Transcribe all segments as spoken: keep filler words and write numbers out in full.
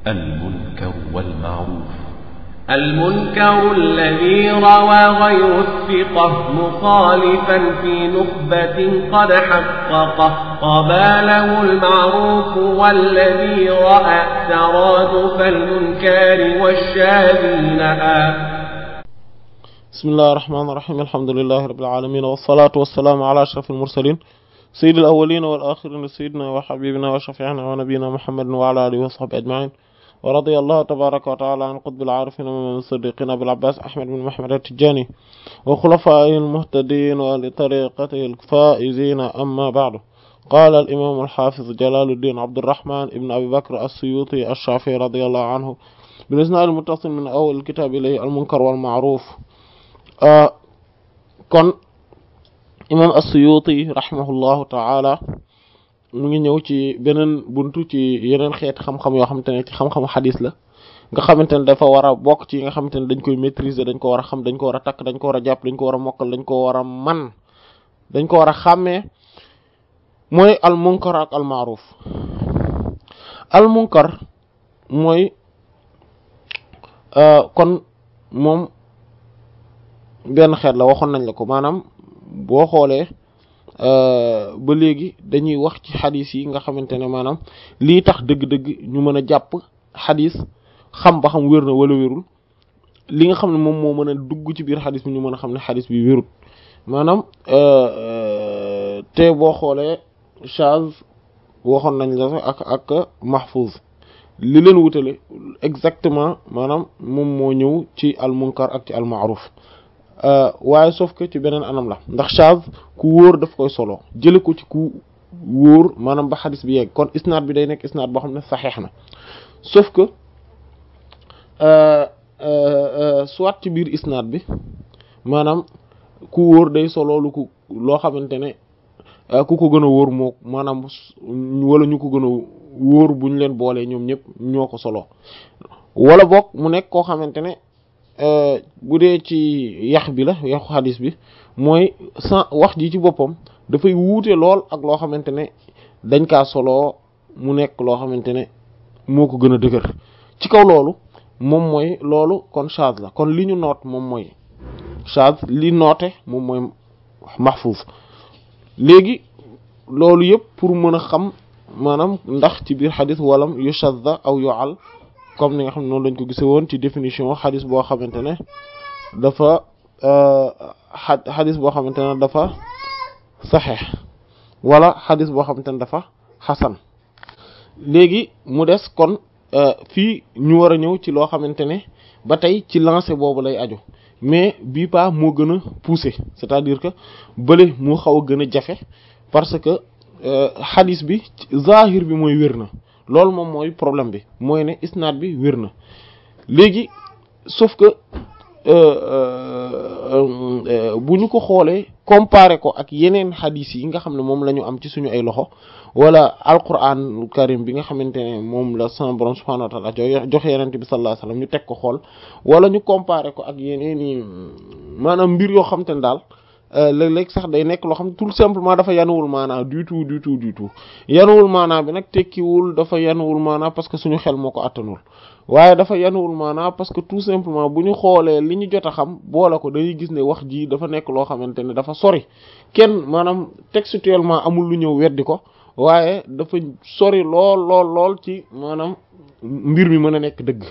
المنكر والمعروف. المنكر الذي روى غير الثقة مخالفا في نخبة قد حققه قباله المعروف، والذي رأى ترادف المنكر والشاذ نهى. بسم الله الرحمن الرحيم. الحمد لله رب العالمين، والصلاة والسلام على أشرف المرسلين سيد الأولين والآخرين سيدنا وحبيبنا وشفيعنا ونبينا محمد وعلى آله وصحبه أجمعين. ورضي الله تبارك وتعالى عن قطب العارفين من الصديقين أبي العباس أحمد بن محمد التجاني وخلفائه المهتدين ولطريقته الفائزين. أما بعد، قال الإمام الحافظ جلال الدين عبد الرحمن ابن أبي بكر السيوطي الشافعي رضي الله عنه بالإسناد المتصل من أول الكتاب إليه المنكر والمعروف. آه kon imam as-Suyuti rahimahullahu taala mu ngi ñëw ci beneen buntu ci yeneen xeet xam-xam yoo xamante ne ci xam-xamu xadis la, nga xamante ne dafa war a bokk ci nga xamante ne dañ koy maîtriser, dañ ko war a xam, dañ ko war a takk, dañ ko war a jàpp, dañ ko war a mokkal, dañ ko war a man, dañ ko war a xàmmee, mooy al munkar ak al ma'ruf. al munkar mooy kon moom benn xeet la, waxoon nañ la ko. maanaam boo xoolee ba léegi dañuy wax ci xadis yi nga xamante ne maanaam lii tax dëgg-dëgg ñu mën a jàpp xadis, xam ba xam wér na wala wérul, li nga xam ne moom moo mën a dugg ci biir xadis bi ñu mën a xam ne xadis bi wérul. maanaam te boo xoolee chaz waxoon nañ la ak ak mahfuz li leen wutale exactement maanaam moom moo ñëw ci al munkar ak ci al ma'ruf. waaye sauf que ci beneen anam la, ndax chaz ku wóor daf koy solo jële ko ci ku wóor maanaam ba xadis bi yegg, kon isnaad bi day nekk isnaad boo xam ne saxeex na. sauf que soit ci biir isnaad bi maanaam ku wóor day solo lu ku loo xamante ne ku ko gën a wóor moo maanaam wala ñu ko gën a wóor bu ñu leen boolee ñoom ñëpp ñoo ko solo, wala boog mu nekk koo xamante ne bu dee ci yax bi la, yaxu xadis bi mooy sans wax ji ci boppam dafay wuute lool ak loo xamante ne dañ kaa soloo mu nekk loo xamante ne moo ko gën a dëgër. ci kaw loolu moom mooy loolu kon chaz la. kon li ñu noot moom mooy chaz, li noote moom mooy mahfuz. léegi loolu yëpp pour mën a xam maanaam ndax ci biir xadis walam yu shadda aw yu al, comme ni nga xam ne noonu lañ ko gisee woon ci définition xadis boo xamante ne dafa xadis boo xamante ne dafa saxeex wala xadis boo xamante ne dafa xasan. léegi mu des kon fii ñu war a ñëw ci loo xamante ne ba tey ci lancé boobu lay aju, mais bii pas moo gën a poussé, c'est-à-dire que bële moo xaw a gën a jafe parce que xadis bi zahir bi mooy wér na. loolu moom mooy problème bi, mooy ne isnaad bi wér na. léegi sauf que bu ñu ko xoolee comparé ko ak yeneen xadis yi nga xam ne moom la ñu am ci suñu ay loxo, wala alquran karim bi nga xamante ne moom la sama borom subhanahu wa ta'ala joxe yenente bi sallallahu alayhi wasallam, ñu teg ko xool, wala ñu comparé ko ak yeneen i maanaam mbir yoo xam te ne daal léeg-léeg sax day nekk loo xam ne tout simplement dafa yanuwul maanaa du tout du tout du tout. yanuwul maanaa bi nag tekkiwul dafa yanuwul maanaa parce que suñu xel moo ko attanul, waaye dafa yanuwul maanaa parce que tout simplement bu ñu xoolee li ñu jot a xam boole ko dañuy gis ne wax ji dafa nekk loo xamante ne dafa sori kenn, maanaam textuellement amul lu ñëw weddi ko, waaye dafa sori lool lool lool ci maanaam mbir mi mën a nekk dëgg.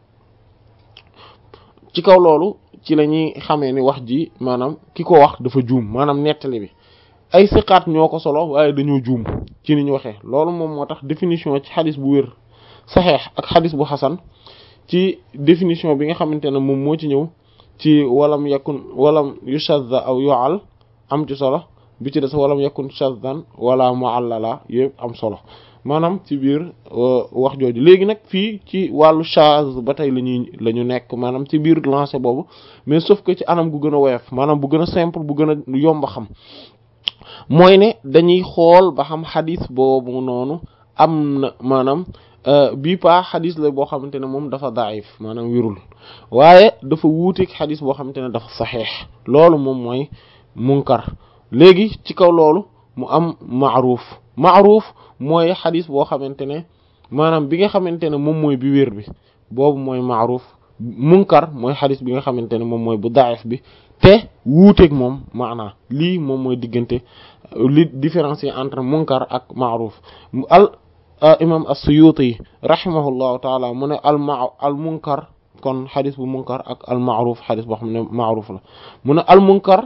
ci kaw loolu ci la ñuy xamee ni wax ji maanaam ki ko wax dafa juum, maanaam nettali bi ay siqaat ñoo ko solo waaye dañoo juum ci ni ñu waxee. loolu moom moo tax définition ci xadis bu wér saxeex ak xadis bu xasan, ci définition bi nga xamante ne moom moo ci ñëw ci walam yakun walam yushadda aw yu'al am ci solo, bi ci des walam yakun shaddan wala mu'allala yëpp am solo maanaam ci biir wax jooju. léegi nag fii ci wàllu chaz ba tey la ñuy la ñu nekk maanaam ci biir lancé boobu, mais sauf que ci anam gu gën a woyof, maanaam bu gën a simple, bu gën a yomb a xam. mooy ne dañuy xool ba xam xadis boobu noonu am na maanaam bii paa xadis la boo xamante ne moom dafa daif maanaam wérul, waaye dafa wuuteeg xadis boo xamante ne dafa saxeex. loolu moom mooy munkar. léegi ci kaw loolu mu am ma'ruf. ma'ruf mooy xadis boo xamante ne maanaam bi nga xamante ne moom mooy bi wér bi boobu mooy ma'ruf munkar mooy xadis bi nga xamante ne moom mooy bu da'if bi te wuuteeg moom maanaa lii moom mooy diggante li différencier entre munkar ak ma'ruf al imam as-Suyuti rahimahullahu taala mu ne al ma al munkar kon xadis bu munkar ak al ma'ruf xadis boo xam ne ma'ruf la mu ne al munkar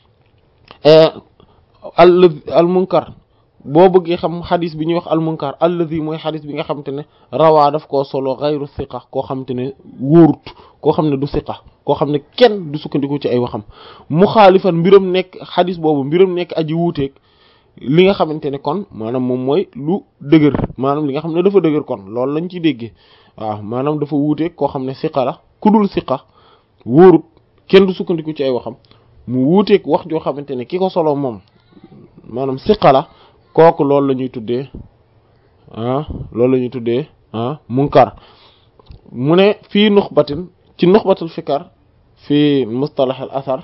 al al munkar boo bëggee xam xadis bi ñuy wax al munkar allazi mooy xadis bi nga xamante ne rawaa daf koo solo ghayru thiqa koo xamante ne wóorut koo xam ne du thiqa koo xam ne kenn du sukkandiku ci ay waxam muxaalifan mbiram nekk xadis boobu mbiram nekk aji wuuteeg li nga xamante ne kon maanaam moom mooy lu dëgër maanaam li nga xam ne dafa dëgër kon loolu lañ ci déggee waaw maanaam dafa wuuteeg koo xam ne thiqa la ku dul thiqa wóorut kenn du sukkandiku ci ay waxam mu wuuteeg wax joo xamante ne ki ko solo moom maanaam thiqa la kooku loolu la ñuy tuddee ah loolu la ñuy tuddee ah munkar mu ne fii nuxbatin ci nuxbatul fikar fii mustalah al athar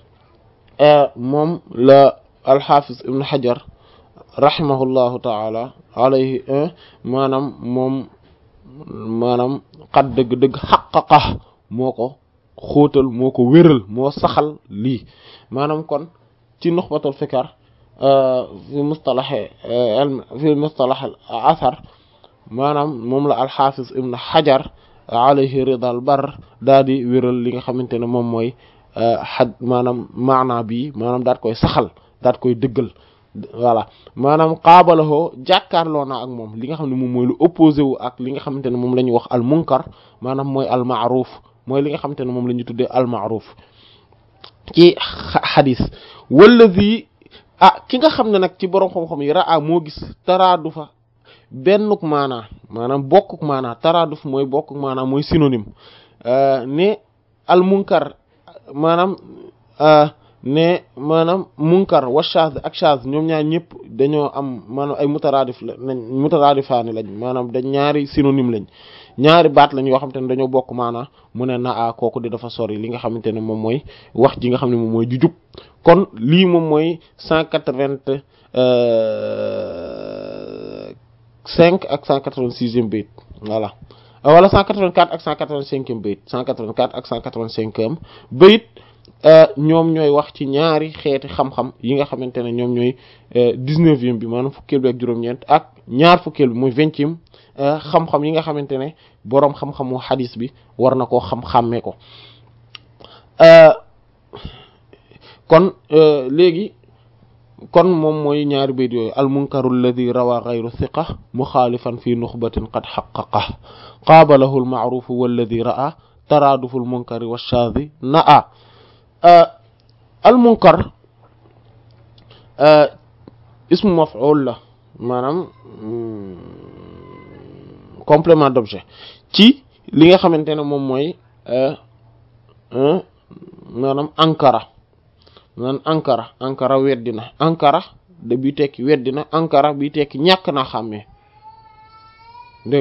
moom la alxaafis ibn xajar rahimahullahu taala alayhi maanaam moom maanaam xat dëgg-dëgg xaqaqa moo ko xóotal moo ko wéral moo saxal lii maanaam kon ci nuxbatul fikar fi mustalax fi mustalax athar maanaam moom la alxaafis ibn xajar alayhi ridal bar daa di wéral li nga xamante ne moom mooy xaj maanaam maanaa bii maanaam daat koy saxal daat koy dëggal voilà maanaam xaabalahoo jàkkaarloo na ak moom li nga xam ne moom mooy lu opposé wu ak li nga xamante ne moom la ñuy wax al munkar maanaam mooy al ma'ruf mooy li nga xamante ne moom la ñuy tuddee al ma'ruf ci xadis wallazi ah ki nga xam ne nag ci boroom xam-xam yi raa moo gis taraadufa bennuk maanaa maanaam bokkuk maanaa taraaduf mooy bokkuk maanaa mooy synonyme ne al munkar maanaam ne maanaam munkar wa shaz ak shaz ñoom ñaar ñëpp dañoo am maanaam ay mutaraadif lañ mutaraadifaani lañ maanaam dañ ñaari synonyme lañ ñaari baat lañ yoo xamante ne dañoo bokk maanaa mu ne na a kooku di dafa sori li nga xamante ne moom mooy wax ji nga xam ne moom mooy ju jub kon lii moom mooy cent quatre-vingt-cinq ak cent quatre-vingt-sixième bayt voilà wala cent quatre-vingt-quatre ak cent quatre-vingt-cinquième bayt cent quatre-vingt-quatre ak cent quatre-vingt-cinquième bayt ñoom ñooy wax ci ñaari xeeti xam-xam yi nga xamante ne ñoom ñooy dix-neuvième bi maanaam fukkeel bi ak juróom-ñeent ak ñaar fukkeel bi mooy vingtième xam-xam yi nga xamante ne boroom xam-xamu xadis bi war na koo xam-xàmmee ko kon léegi kon moom mooy ñaari bayt yooyu al munkaru alladi rawa ghayru thiqa muxaalifan fi nuxbatin qad xaqaqa qaabalahu al ma'ruf walladi ra'a taraaduful munkari wa shaadhi na'a al munkar ismu maf'ul la maanaam complément d'objet ci li nga xamante ne moom mooy maanaam ankara maanaam ankara ankara weddina ankara de bi tekki weddina ankara bi tekki ñàkk naa xàmmee dégg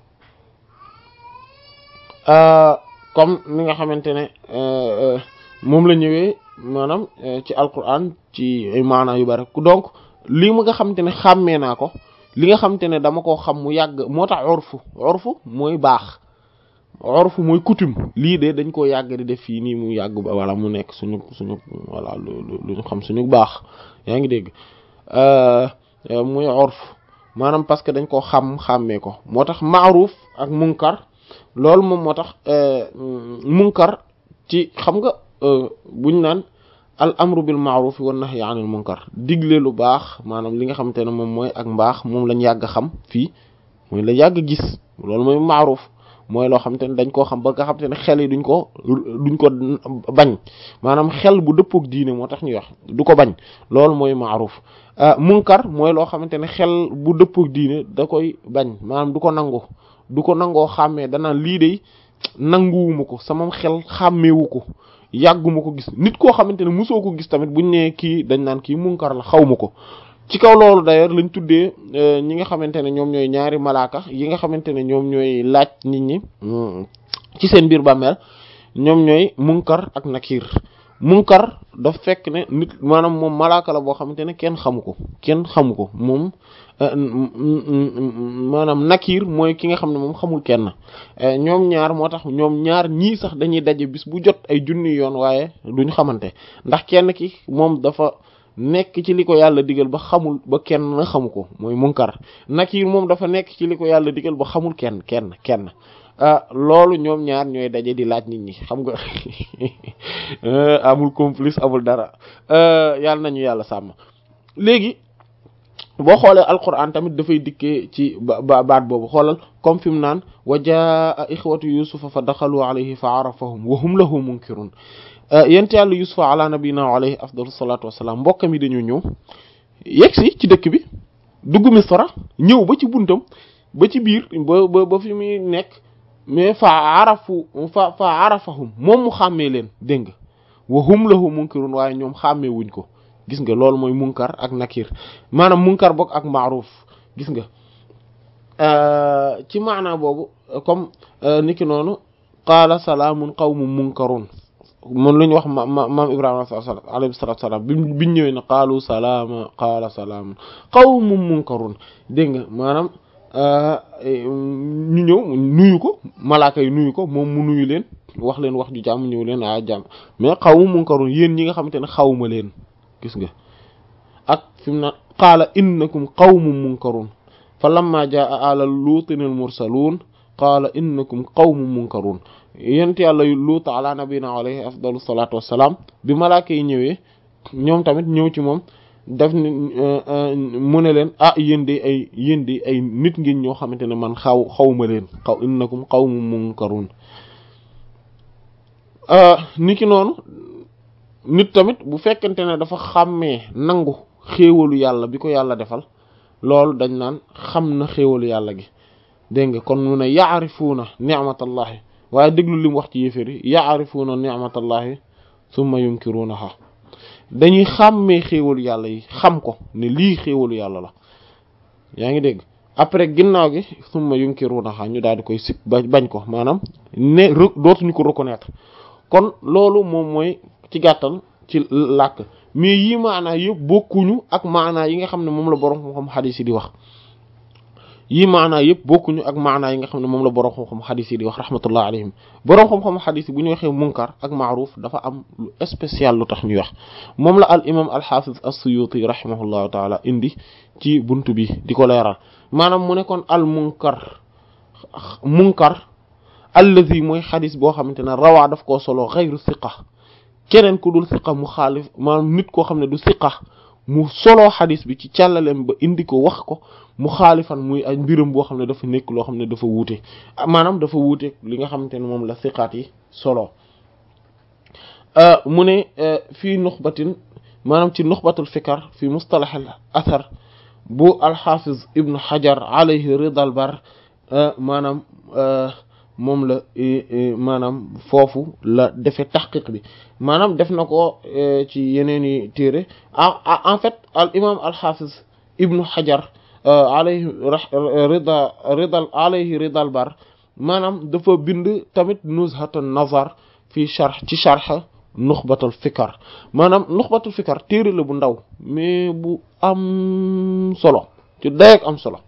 nga comme ni nga xamante ne moom la ñëwee maanaam ci alquran ci ay maana yu bari donc lii ma nga xamante ne xàmmee naa ko li nga xamante ne dama koo xam mu yàgg moo tax urfu urfu mooy baax urfu mooy coutume lii de dañ koo yàgg di def fii nii mu yàgg ba wala mu nekk suñu suñu voilà lu ñu xam suñu baax yaa ngi dégg muy urfu maanaam parce que dañ koo xam xàmmee ko moo tax ma'ruf ak munkar loolu moom moo tax munkar ci xam nga buñ naan al amru bil ma'ruf wan nahyi 'anil munkar digle lu baax maanaam li nga xamante ne moom mooy ak mbaax moom lañ yàgg xam fii mooy la yàgg gis loolu mooy ma'ruf mooy loo xamante ne dañ koo xam ba nga xamante ne xel yi duñ ko duñ ko bañ maanaam xel bu dëppook diine moo tax ñuy wax du ko bañ loolu mooy ma'ruf munkar mooy loo xamante ne xel bu dëppook diine da koy bañ maanaam du ko nangu du ko nangoo xàmmee danaan lii de nanguwuma ko sama xel xàmmeewu ko yàgguma ko gis nit koo xamante ne mosoo ko gis tamit buñ ne kii dañ naan kii munkar la xawma ko ci kaw loolu d'ailleurs lañ tuddee ñi nga xamante ne ñoom ñooy ñaari malaaka yi nga xamante ne ñoom ñooy laaj nit ñi ci seen biir bàmmeel ñoom ñooy munkar ak nakir munkar daf fekk ne nit maanaam moom malaaka la boo xamante ne kenn xamu ko kenn xamu ko moom maanaam nakiir mooy ki nga xam ne moom xamul kenn ñoom ñaar moo tax ñoom ñaar ñii sax dañuy daje bis bu jot ay junni yoon waaye duñ xamante ndax kenn ki moom dafa nekk ci li ko yàlla digal ba xamul ba kenn xamu ko mooy munkar nakiir moom dafa nekk ci li ko yàlla digal ba xamul kenn kenn kenn loolu ñoom ñaar ñooy daje di laaj nit ñi xam nga amul complice amul dara yàlla nañu yàlla sàmm léegi boo xoolee alquran tamit dafay dikkee ci ba baat boobu xoolal comme fi mu naan wa jaa ixwatu yusufa fa daxalu alayhi fa arafahum wa hum lahu munkirun yent yàlla yusufa ala nabina alayhi afdalu salatu wassalam mbokkam yi dañu ñëw yegg si ci dëkk bi dugg misra ñëw ba ci buntam ba ci biir ba ba ba fi muy nekk mais fa arafu fa fa arafahum moom mu xàmmee leen dégg nga wa hum lahu munkirun waaye ñoom xàmmee wuñ ko gis nga loolu mooy munkar ak nakir maanaam munkar bokk ak maaruf gis nga ci maana boobu comme niki noonu qaala salaamun qawmun munkarun moom la ñu wax ma maam Ibrahima alayhi salaatu salaam bi biñ ñëwee ne qaalu salaama qaala salaamun qawmun munkarun dégg nga maanaam ñu ñëw nuyu ko malaaka yi nuyu ko moom mu nuyu leen wax leen wax ju jàmm ñëw leen a jàmm mais qawmun munkarun yéen ñi nga xamante ne xawma leen gis nga ak fi mu na qaala innakum qawmun munkarun fa lamma jaa ala luutin al mursaluun qaala innakum qawmun munkarun yent yàlla luut ala nabina alayhi afdalu salatu wassalam bi malaaka yi ñëwee ñoom tamit ñëw ci moom daf ni mu ne leen ah yéen de ay yéen de ay nit ngeen ñoo xamante ne man xaw xawma leen xaw innakum qawmun munkarun niki noonu nit tamit bu fekkente ne dafa xàmmee nangu xéewalu yàlla bi ko yàlla defal loolu dañ naan xam na xéewalu yàlla gi dégg nga kon mu ne yaarifuuna ni'matallahi waaye déglu li mu wax ci yéefér yi yaarifuuna ni'matallahi summa yunkirunaha dañuy xàmmee xéewalu yàlla yi xam ko ne lii xéewalu yàlla la yaa ngi dégg après ginnaaw gi summa yunkirunaha ñu daal di koy sip bañ ko maanaam ne dootuñu ko reconnaître kon loolu moom mooy ci gàttal ci làkk mais yii maanaa yëpp bokkuñu ak maanaa yi nga xam ne moom la borom xam-xam xadiis yi di wax yii maanaa yëpp bokkuñu ak maanaa yi nga xam ne moom la borom xam-xam xadiis yi di wax rahmatullah alayhim borom xam-xam xadiis yi bu ñu waxee munkar ak maaruf dafa am lu spécial lu tax ñuy wax moom la al imam al hafiz as-Suyuti rahimahullahu taala indi ci buntu bi di ko leeral maanaam mu ne kon al munkar munkar allazi mooy xadis boo xamante ne rawaa daf koo solo xayru siqa keneen ku dul siqa mu xaalif maanaam nit koo xam ne du siqa mu solo xadis bi ci càllalem ba indi ko wax ko mu xaalifan muy ay mbiram boo xam ne dafa nekk loo xam ne dafa wuute maanaam dafa wuute li nga xamante ne moom la siqaat yi solo mu ne fii nuxbatin maanaam ci nuxbatul fikar fi mustalax al athar bu alxafiz ibnu xajar alayhi ridal bar maanaam moom la maanaam foofu la defee taxqiq bi maanaam def na ko ci yeneen i téere en fait al imam al hafiz ibnu hajar alayhi rida ridal alayhi ridal bar maanaam dafa bind tamit nuzhatun nazar fi sharh ci sharh nuxbatul fikar maanaam nuxbatul fikar téere la bu ndaw mais bu am solo ci dayeeg am solo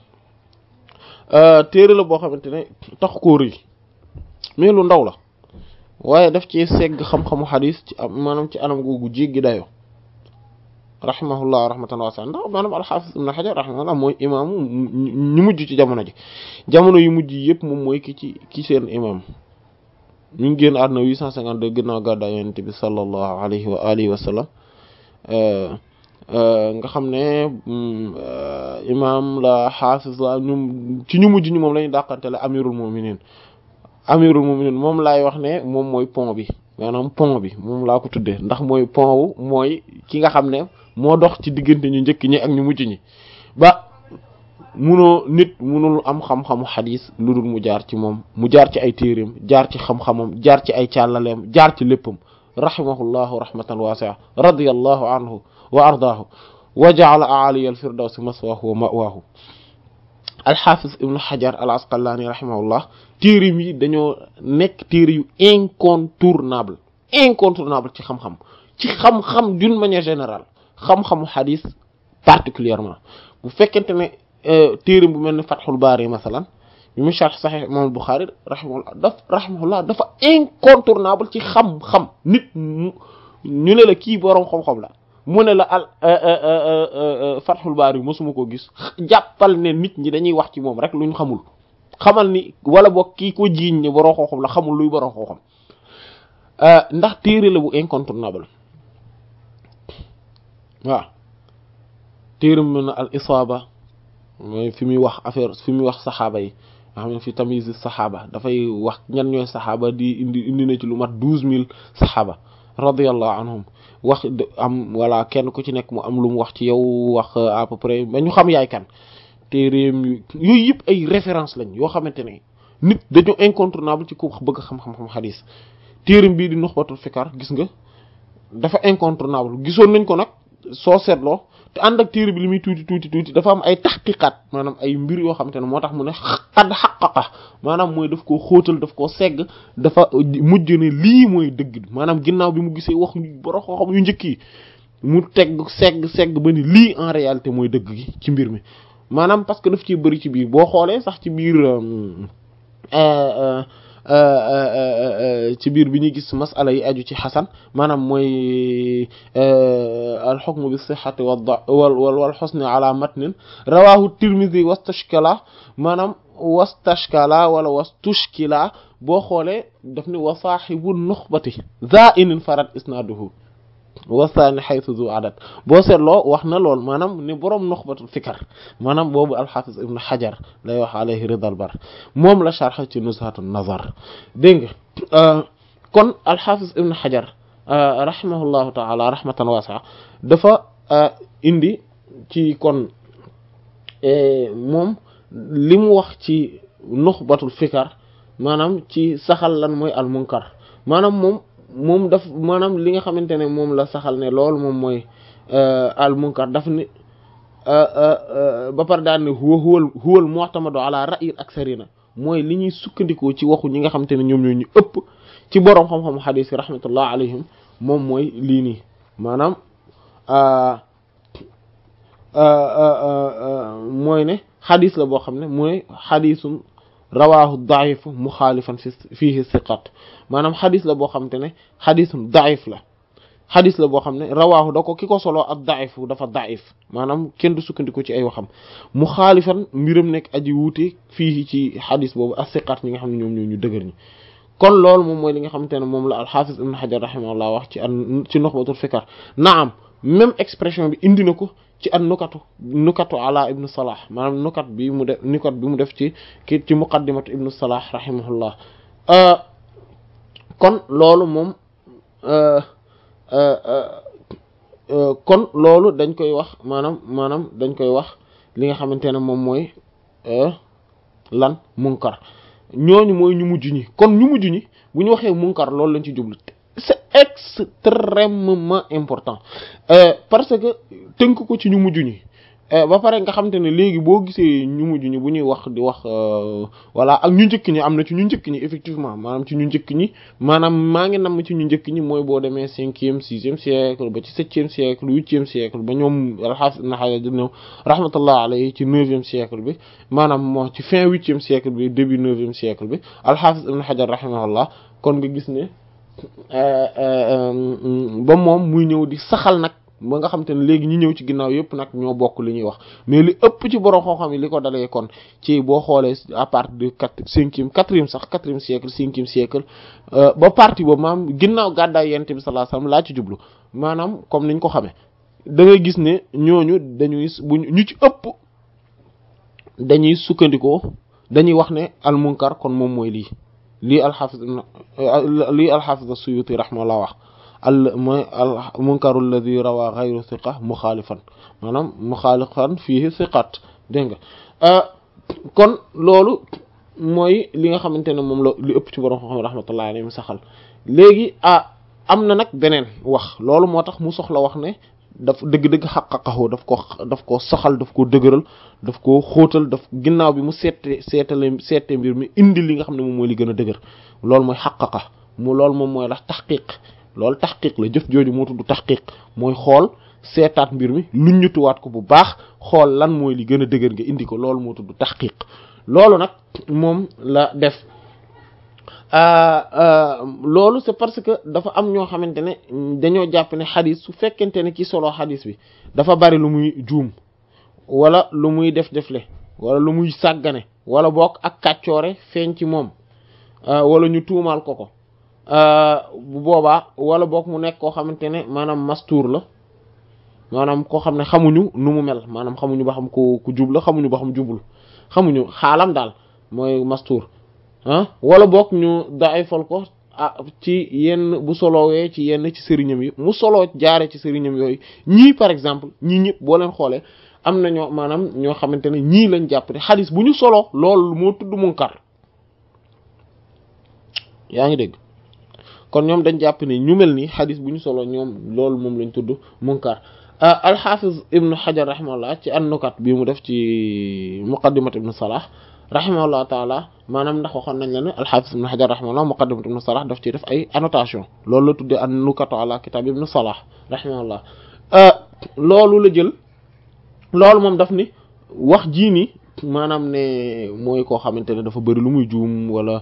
téere la boo xamante ne tax koo rëy mais lu ndaw la waaye daf ci segg xam-xamu xadis ci am maanaam ci anam googu jéggi dayoo rahimahullah rahmatan wasi'a ndax maanaam al-Hafiz ibn Hajar rahimahullah mooy imaamu ñu mujj ci jamono ji jamono yu mujj yëpp moom mooy ki ci ki seen imaam ñu ngi génn àdduna huit cent cinquante-deux ginnaaw gàddaay Yonent bi sallallahu alayhi wa alihi wa sallam nga xam ne imam la xaafis la ñum ci ñu mujj ñu moom la ñu dàqante la amirul mu'minin amirul mu'minin moom laay wax ne moom mooy pont bi maanaam pont bi moom laa ko tuddee ndax mooy pont wu mooy ki nga xam ne moo dox ci diggante ñu njëkk ñi ak ñu mujj ñi ba munoo nit munul am xam-xamu xadis lu dul mu jaar ci moom mu jaar ci ay téereem jaar ci xam-xamam jaar ci ay càllaleem jaar ci léppam rahimahullahu rahmatan wasi'a radiyallahu anhu wa ardaahu wa ja'ala a'ali al-firdawsi maswaahu wa ma'waahu al-Hafiz ibn Hajar al-Asqalani rahimahullah téere yi dañoo nekk téere yu incontournable incontournable ci xam-xam ci xam-xam d'une manière générale xam-xamu xadis particulièrement bu fekkente ne téere bu mel ni Fathul Bari masalan bi mu sharh Sahih Imam Bukhari rahimahullah daf rahimahullah dafa incontournable ci xam-xam nit ñu ne la kii boroom xam-xam la mu ne la al Fathul Bari mosuma ko gis jàppal ne nit ñi dañuy wax ci moom rek lu ñu xamul xamal ni wala boog kii ko jiiñ ne boroom xam-xam la xamul luy boroom xam-xam ndax téere la bu incontournable waaw téere mu na al isaaba mooy fi muy wax affaire fi muy wax saxaaba yi nga xam ne fi tamyiz saxaaba dafay wax ñan ñooy saxaaba di indi indi na ci lu mat douze mille saxaaba radiyallahu anhum wax am wala kenn ku ci nekk mu am lu mu wax ci yow wax à peu près ba ñu xam yaay kan téereem yooyu yëpp ay référence lañ yoo xamante ne nit dañoo incontournable ci ku bëgg xam-xam-xam xadis téereem bii di Nuxbatul Fikar gis nga dafa incontournable gisoon nañ ko nag soo seetloo te ànd ak téere bi li muy tuuti tuuti tuuti dafa am ay taxqiqaat maanaam ay mbir yoo xamante ne moo tax mu ne xad xaqaqa maanaam mooy daf koo xóotal daf koo segg dafa mujj ne lii mooy dëgg maanaam ginnaaw bi mu gisee wax borom xam yu njëkk yi mu teg segg segg ba ni lii en réalité mooy dëgg gi ci mbir mi maanaam parce que daf ciy bëri ci biir boo xoolee sax ci biir ci biir bi ñuy gis masala yi aju ci xasan maanaam mooy al hukmu bi sihhati wal wal husni ala matnin rawahu tirmidhi wastashkala maanaam wastashkala wala wastushkila boo xoolee daf ni wa saahibu nuxbati za'inin farad isnaduhu wasaani xaytu zu adat boo seetloo wax na lool maanaam ne boroom Nuxbatul Fikar maanaam boobu alxaafis ibn Hajar lay wax alayhi ridal bar moom la sharx ci Nuzhatun Nazar dégg nga kon alxaafis ibn Hajar rahimahullahu taala rahmatan waasi'a dafa indi ci kon moom li mu wax ci Nuxbatul Fikar maanaam ci saxal lan mooy al munkar maanaam moom moom daf maanaam li nga xamante ne moom la saxal ne loolu moom mooy al munkar daf ni ba par daan ne huwa huwal huwal mu'tamadu ala ra'yi aksarina mooy li ñuy sukkandikoo ci waxu ñi nga xamante ne ñoom ñoo ñu ëpp ci boroom xam-xam xadiis yi rahmatullah alayhim moom mooy lii nii maanaam mooy ne xadiis la boo xam ne mooy xadiisum rawaahu daif muxaalifan fi fiihi siqat maanaam xadis la boo xamante ne xadisum daif la xadis la boo xam ne rawaahu da ko ki ko solo ak daif dafa daif maanaam kenn du sukkandiku ci ay waxam muxaalifan mbiram nekk aji wuute fii ci xadis boobu ak siqat ñi nga xam ne ñoom ñoo ñu dëgër ñi kon loolu moom mooy li nga xamante ne moom la alxaafis ibn Hajar rahimahullah wax ci an ci Nuxbatul Fikar naam même expression bi indi na ko ci an nukatu nukatu ala ibnu Salah maanaam nukat bi mu def nukat bi mu def ci ki ci muqaddimatu ibnu Salah rahimahullah kon loolu moom kon loolu dañ koy wax maanaam maanaam dañ koy wax li nga xamante ne moom mooy lan munkar ñooñu mooy ñu mujj ñi kon ñu mujj ñi bu ñu waxee munkar loolu lañ ci jublu c'est extrêmement important parce que tënk ko ci ñu mujj ñi ba pare nga xamante ne léegi boo gisee ñu mujj ñi bu ñuy wax di wax voilà ak ñu njëkk ñi am na ci ñu njëkk ñi effectivement maanaam ci ñu njëkk ñi maanaam maa ngi namm ci ñu njëkk ñi mooy boo demee cinquième sixième siècle ba ci septième siècle huitième siècle ba ñoom al-Hafiz Ibn Hajar di ñëw rahmatullah alayhi ci neuvième siècle bi maanaam moo ci fin huitième siècle bi début neuvième siècle bi al-Hafiz Ibn Hajar rahimahullah kon nga gis ne ba moom muy ñëw di saxal nag ba nga xam te ne léegi ñi ñëw ci ginnaaw yëpp nag ñoo bokk li ñuy wax mais li ëpp ci borom xam-xam yi li ko dalee kon ci boo xoolee à partir de quatre cinquième quatrième sax quatrième siècle cinquième siècle ba partie boobu maanaam ginnaaw gàddaay yonent bi sallallahu alayhi wasallam laa ci jublu maanaam comme niñ ko xamee da ngay gis ne ñooñu dañuy bu ñu ci ëpp dañuy sukkandikoo dañuy wax ne al munkar kon moom mooy lii lii al-Hafiz lii al-Hafiz as-Suyuti rahimahullah wax al mooy al munkaru alladhi rawa ghayru thiqa muxaalifan maanaam muxaalifan fiihi thiqat dégg nga kon loolu mooy li nga xamante ne moom la li ëpp ci borom xam-xam rahmatullahi alayhi saxal léegi ah am na nag beneen wax loolu moo tax mu soxla wax ne daf dëgg-dëgg xaqaqahu daf ko daf ko soxal daf ko dëgëral daf ko xóotal daf ginnaaw bi mu seete seetale seete mbir mi indi li nga xam ne moom mooy li gën a dëgër loolu mooy xaqaqa mu loolu moom mooy la taxqiq loolu taxqiq la jëf jooju moo tudd taxqiq mooy xool seetaat mbir mi luñ ñutuwaat ko bu baax xool lan mooy li gën a dëgër nga indi ko loolu moo tudd taxqiq loolu nag moom la def loolu c'est parce que dafa am ñoo xamante ne dañoo jàpp ne xadis su fekkente ne ki solo xadis bi dafa bari lu muy juum wala lu muy def defle wala lu muy sàggane wala bokk ak kàccoore feeñ ci moom wala ñu tuumaal ko ko bu boobaa wala bokk mu nekk koo xamante ne maanaam mastuur la maanaam koo xam ne xamuñu nu mu mel maanaam xamuñu ba xam ku ku jub la xamuñu ba xam jubul xamuñu xaalam daal mooy mastuur ah wala bokk ñu daay fol ko ah ci yenn bu solowee ci yenn ci sëriñam yi mu soloo jaare ci sëriñam yooyu ñii par exemple ñii ñëpp boo leen xoolee am na ñoo maanaam ñoo xamante ne ñii lañ jàpp ne xadis bu ñu solo loolu moo tudd munkar yaa ngi dégg kon ñoom dañ jàpp ne ñu mel ni xadis bu ñu solo ñoom loolu moom lañ tudd munkar alxafiz ibnu xajar rahimahullah ci an-nukat bi mu def ci muqaddimat ibnu salah rahimahullah taala maanaam ndax waxoon nañ la ne alxafiz ibnu xajar rahimahullah muqaddimat ibnu salah daf ci def ay annotation loolu la tuddee an-nukatu ala kitab ibnu salah rahimahullah loolu la jël loolu moom daf ni wax jii ni maanaam ne mooy koo xamante ne dafa bëri lu muy juum wala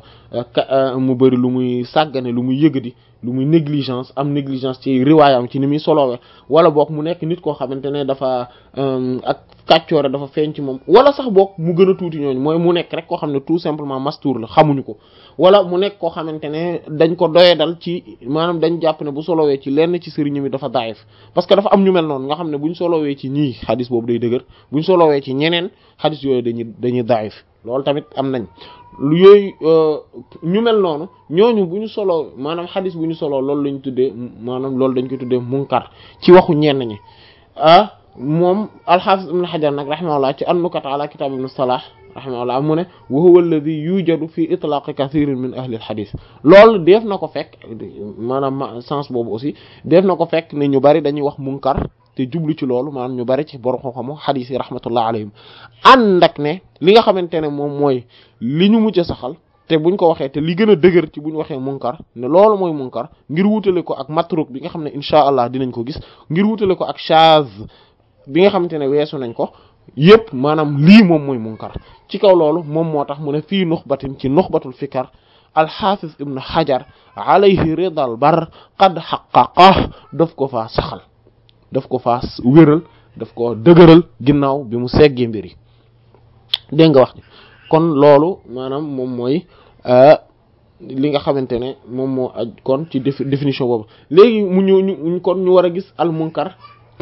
mu bëri lu muy sàggane lu muy yëgadi lu muy négligence am négligence ci riwaayam ci ni muy solowee wala boog mu nekk nit koo xamante ne dafa ak kàccoore dafa feeñ ci moom wala sax boog mu gën a tuuti ñooñu mooy mu nekk rek koo xam ne tout simplement mastour la xamuñu ko wala mu nekk koo xamante ne dañ ko doye dal ci maanaam dañ jàpp ne bu solowee ci lenn ci sëriñ mi dafa daif parce que dafa am ñu mel noonu nga xam ne buñ solowee ci ñii xadis boobu day dëgër buñ solowee ci ñeneen xadis yooyu dañuy dañuy daif loolu tamit am nañ lu yooyu ñu mel noonu ñooñu bu ñu solo maanaam xadis bu ñu solo loolu lañ tuddee maanaam loolu dañ ko tuddee munkar ci waxu ñenn ñi ah moom alxaafis ibn xajar nag rahimahullah ci an-nukat ala kitab ibn salah rahimahullah mu ne wa huwa alladhi yujadu fi itlaq kathirin min ahli al-hadith loolu def na ko fekk maanaam sens boobu aussi def na ko fekk ne ñu bari dañuy wax munkar te jublu ci loolu maanaam ñu bari ci borom xam-xamu xadiis yi rahmatullah alayhim ànd ak ne li nga xamante ne moom mooy li ñu mujj saxal te buñ ko waxee te li gën a dëgër ci buñ waxee munkar ne loolu mooy munkar ngir wutale ko ak matruk bi nga xam ne insha allah dinañ ko gis ngir wutale ko ak shaz bi nga xamante ne weesu nañ ko yépp maanaam lii moom mooy munkar ci kaw loolu moom moo tax mu ne fii nuxbatin ci nuxbatul fikar alxaafis ibn xajar alayhi ridal bar qad xaqaqah daf ko faa saxal daf ko faa wéral daf ko dëgëral ginnaaw bi mu seggee mbir yi dégg nga wax kon loolu maanaam moom mooy li nga xamante ne moom moo aj kon ci définition boobu léegi mu ñu ñu kon ñu war a gis al munkar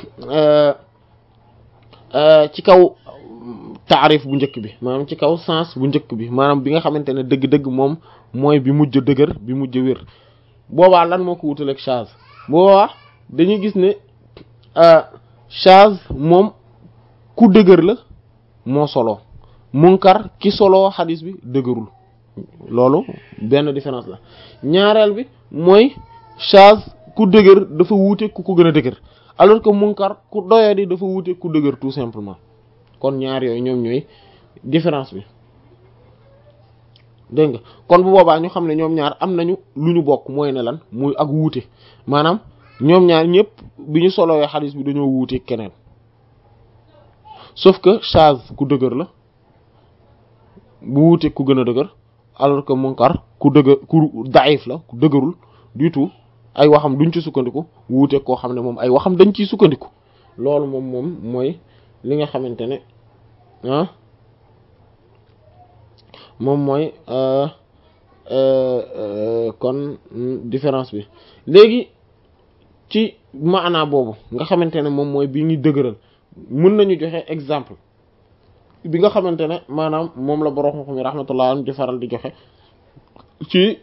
ci kaw taarif bu njëkk bi maanaam ci kaw sens bu njëkk bi maanaam bi nga xamante ne dëgg-dëgg moom mooy bi mujj dëgër bi mujj wér boobaa lan moo ko wutaleeg chaz boobaa dañuy gis ne chaz moom ku dëgër la moo solo munkar ki solo xadis bi dëgërul loolu benn différence la ñaareel bi mooy chaz ku dëgër dafa wuute ku ko gën a dëgër alors que munkar ku doyadi dafa wuute ku dëgër tout simplement kon ñaar yooyu ñoom ñooy différence bi dégg nga kon bu boobaa ñu xam ne ñoom ñaar am nañu lu ñu bokk mooy ne lan muy ak wuute maanaam ñoom ñaar ñëpp bi ñu solowee xadis bi dañoo wuute keneen sauf que chaz ku dëgër la bu wuute ku gën a dëgër alors que munkar ku dëgër ku daif la ku dëgërul du tout ay waxam duñ ci sukkandiku wuute koo xam ne moom ay waxam dañ ciy sukkandiku loolu moom moom mooy li nga xamante ne ah moom mooy kon différence bi léegi ci maanaa boobu nga xamante ne moom mooy bi ñuy dëgëral mën nañu joxe exemple bi nga xamante ne maanaam moom la borom xam-xam yi rahmatullah am di faral di joxe ci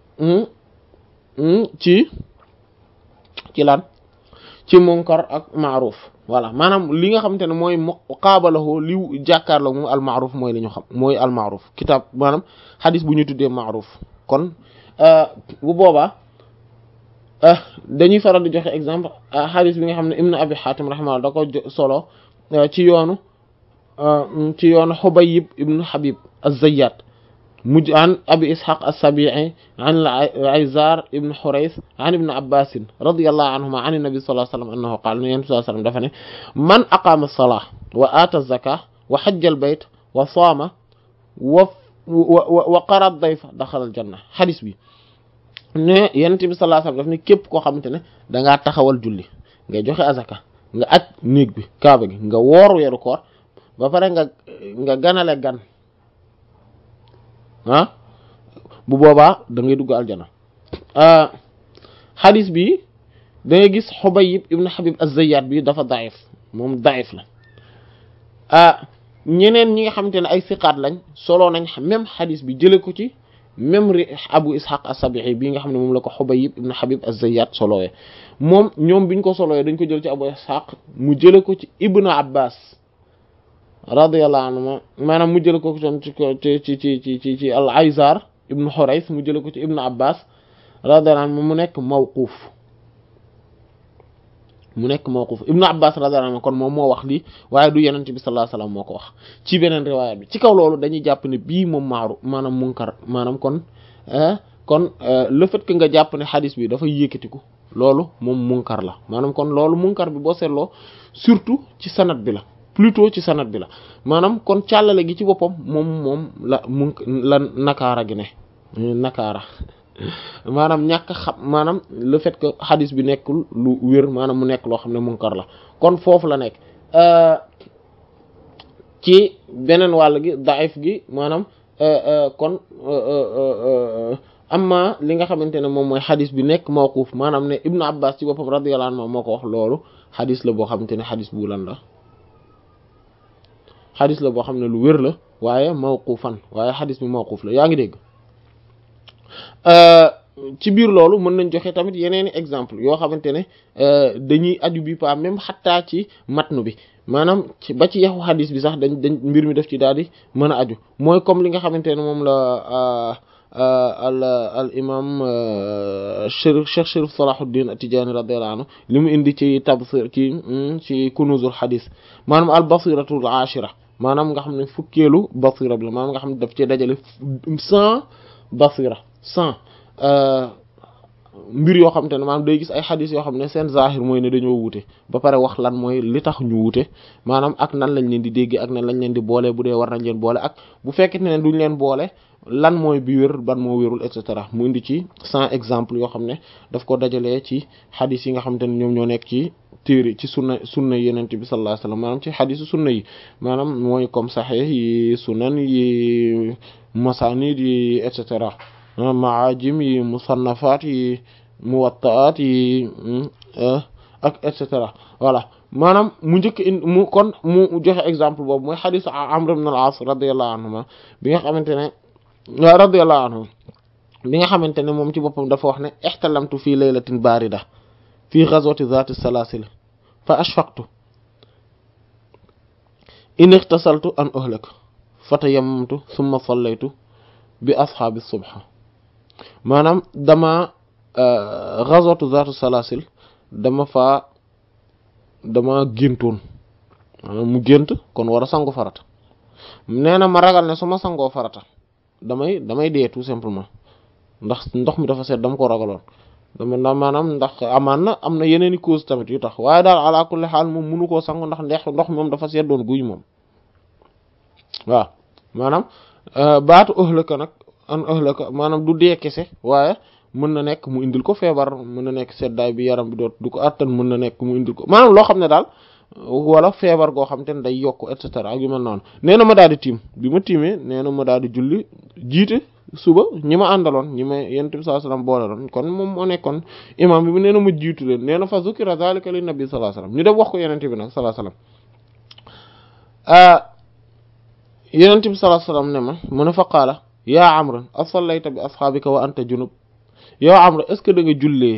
ci ci lan ci munkar ak ma'ruf voilà maanaam li nga xamante ne mooy muqaabalahu li jàkkaarloo moom al ma'ruf mooy li ñu xam mooy al ma'ruf kitaab maanaam xadis bu ñu tuddee ma'ruf kon bu boobaa dañuy faral di joxe exemple xadis bi nga xam ne ibn abi hatim rahimahullah da ko solo ci yoonu ci yoonu Hubayb ibn Habib az-Zayyat muj an abi ishaq as-sabi'i an al-Ayzar ibn Hurays an ibn Abbas radiyallahu anhuma an an-nabi sallallahu alayhi wa sallam annahu qala nabi sallallahu alayhi wa sallam dafa ne man aqama as-salah wa ata az-zakah wa hajja al-bayt wa sama wa wa qara ad-dayfa dakhala al-janna hadith bi ne yonent bi sallallahu alayhi wa sallam daf ne képp koo xamante ne da ngaa taxawal julli nga joxe azaka nga aj néeg bi kaaba gi nga woor weeru koor ba pare nga nga ganale gan ah bu boobaa da ngay dugg aljana hadith bi da ngay gis Hubayb ibn Habib az-Zayyat bi dafa daif moom daif la ah ñeneen ñi nga xamante ne ay siqaat lañ solo nañ même hadith bi jële ko ci même Abu Ishaq as-Sabi'i bi nga xam ne moom la ko Hubayb ibn Habib az-Zayyat solowee moom ñoom biñ ko solowee dañ ko jël ci Abu Ishaq mu jële ko ci Ibn Abbas radiyallahu anhu maanaam mu jële ko ci ci ci ci ci ci al-Ayzar ibn Hurays mu jële ko ci Ibn Abbas radiyallahu anhu mu nekk mawquf mu nekk mawquf Ibn Abbas radiyallahu anhu kon moom moo wax lii waaye du Yonent bi sallallahu alayhi wasallam moo ko wax ci beneen riwaaya bi ci kaw loolu dañuy jàpp ne bii moom maaru maanaam munkar maanaam kon kon le fait que nga jàpp ne xadis bi dafa yëkkatiku loolu moom munkar la maanaam kon loolu munkar bi boo seetloo surtout ci sanad bi la plutôt ci sanad bi la maanaam kon càllale gi ci boppam moom moom la munk la nakaara gi ne nakaara maanaam ñàkk xam maanaam le fait que hadith bi nekkul lu wér maanaam mu nekk loo xam ne munkar la kon foofu la nekk ci beneen wàll gi daif gi maanaam kon amma li nga xamante ne moom mooy hadith bi nekk mawquf maanaam ne Ibn Abbas ci boppam radiyallahu anhu moo ko wax loolu hadith la boo xamante ne hadith bu lan la hadith la boo xam ne lu wér la waaye mawqufan waaye hadith bi mawquf la yaa ngi dégg ci biir loolu mën nañ joxe tamit yeneeni exemple yoo xamante ne dañuy aju bi pa même xattaa ci matnu bi maanaam ci ba ci yaxu hadis bi sax dañ dañ mbir mi def ci daal di mën a aju mooy comme li nga xamante ne moom la al al imam Cheikh Cheikh Chérif Salahuddin At-Tidjânî radiyallahu anhu li mu indi ci tabsir ci ci kunuzul hadis maanaam al basiratul ashira maanaam nga xam ne fukkeelu basira bi la maanaam nga xam ne daf ci dajale cent basira cent mbir yoo xamante ne maanaam day gis ay xadis yoo xam ne seen zahir mooy ne dañoo wuute ba pare wax lan mooy li tax ñu wuute maanaam ak nan lañ leen di dégg ak nan lañ leen di boole bu dee war nañ leen boole ak bu fekkee ne duñ leen boole lan mooy bi wér ban moo wérul et cetera mu indi ci cent exemples yoo xam ne daf ko dajalee ci xadis yi nga xamante ne ñoom ñoo nekk ci téere ci sunna sunna yenent bi sallallahu alayhi wasallam maanaam ci xadisu sunna yi maanaam mooy comme sahih yi sunan yi masanid yi et cetera maajim yi musannafaat yi muwattaat yi ak et cetera voilà maanaam mu njëkk indi mu kon mu joxe exemple boobu mooy xadisu Amr ibn al-As radiyallahu anhuma bi nga xamante ne radiyallahu anhu bi nga xamante ne moom ci boppam dafa wax ne ihtalamtu fi laylatin barida fi ghazwati zati salasil fa ashfaqtu in ightasaltu an uhlak fatayammamtu thumma sallaytu bi ashaabi subha maanaam dama ghazwatu zatu salasil dama faa dama géntoon maanaam mu gént kon war a sangu farata nee na ma ragal ne su ma sangoo farata damay damay dee tout simplement ndax ndox mi dafa seet dama ko ragaloon dama ndax maanaam ndax amaan na am na yeneeni cause tamit yu tax waaye daal ala kulli xaal moom mënu koo sangu ndax ndex ndox mi moom dafa seet doon guy moom waaw maanaam baatu ëhlëka nag an ëhlëka maanaam du dee kese waaye mën na nekk mu indil ko feebar mën na nekk seddaay bi yaram bi doot du ko attan mën na nekk mu indil ko maanaam loo xam ne daal wala feebar goo xam te ne day yokk et cetera ak yu mel noonu nee na ma daal di tiim bi ma tiimee nee na ma daal di julli jiite suba ñi ma àndaloon ñi ma yonent bi sallallahu alayhi wasallam boole loon kon moom moo nekkoon imam bi mu nee na ma jiitu leen nee na fa zukira zalika li nabi sallallahu alayhi wasallam ñu def wax ko yonent bi nag sallallahu alayhi wasallam yonent bi sallallahu alayhi wasallam ne ma mu ne fa qaala yaa Amr asallayta bi ashaabika wa anta junub yow Amr est-ce que da nga jullee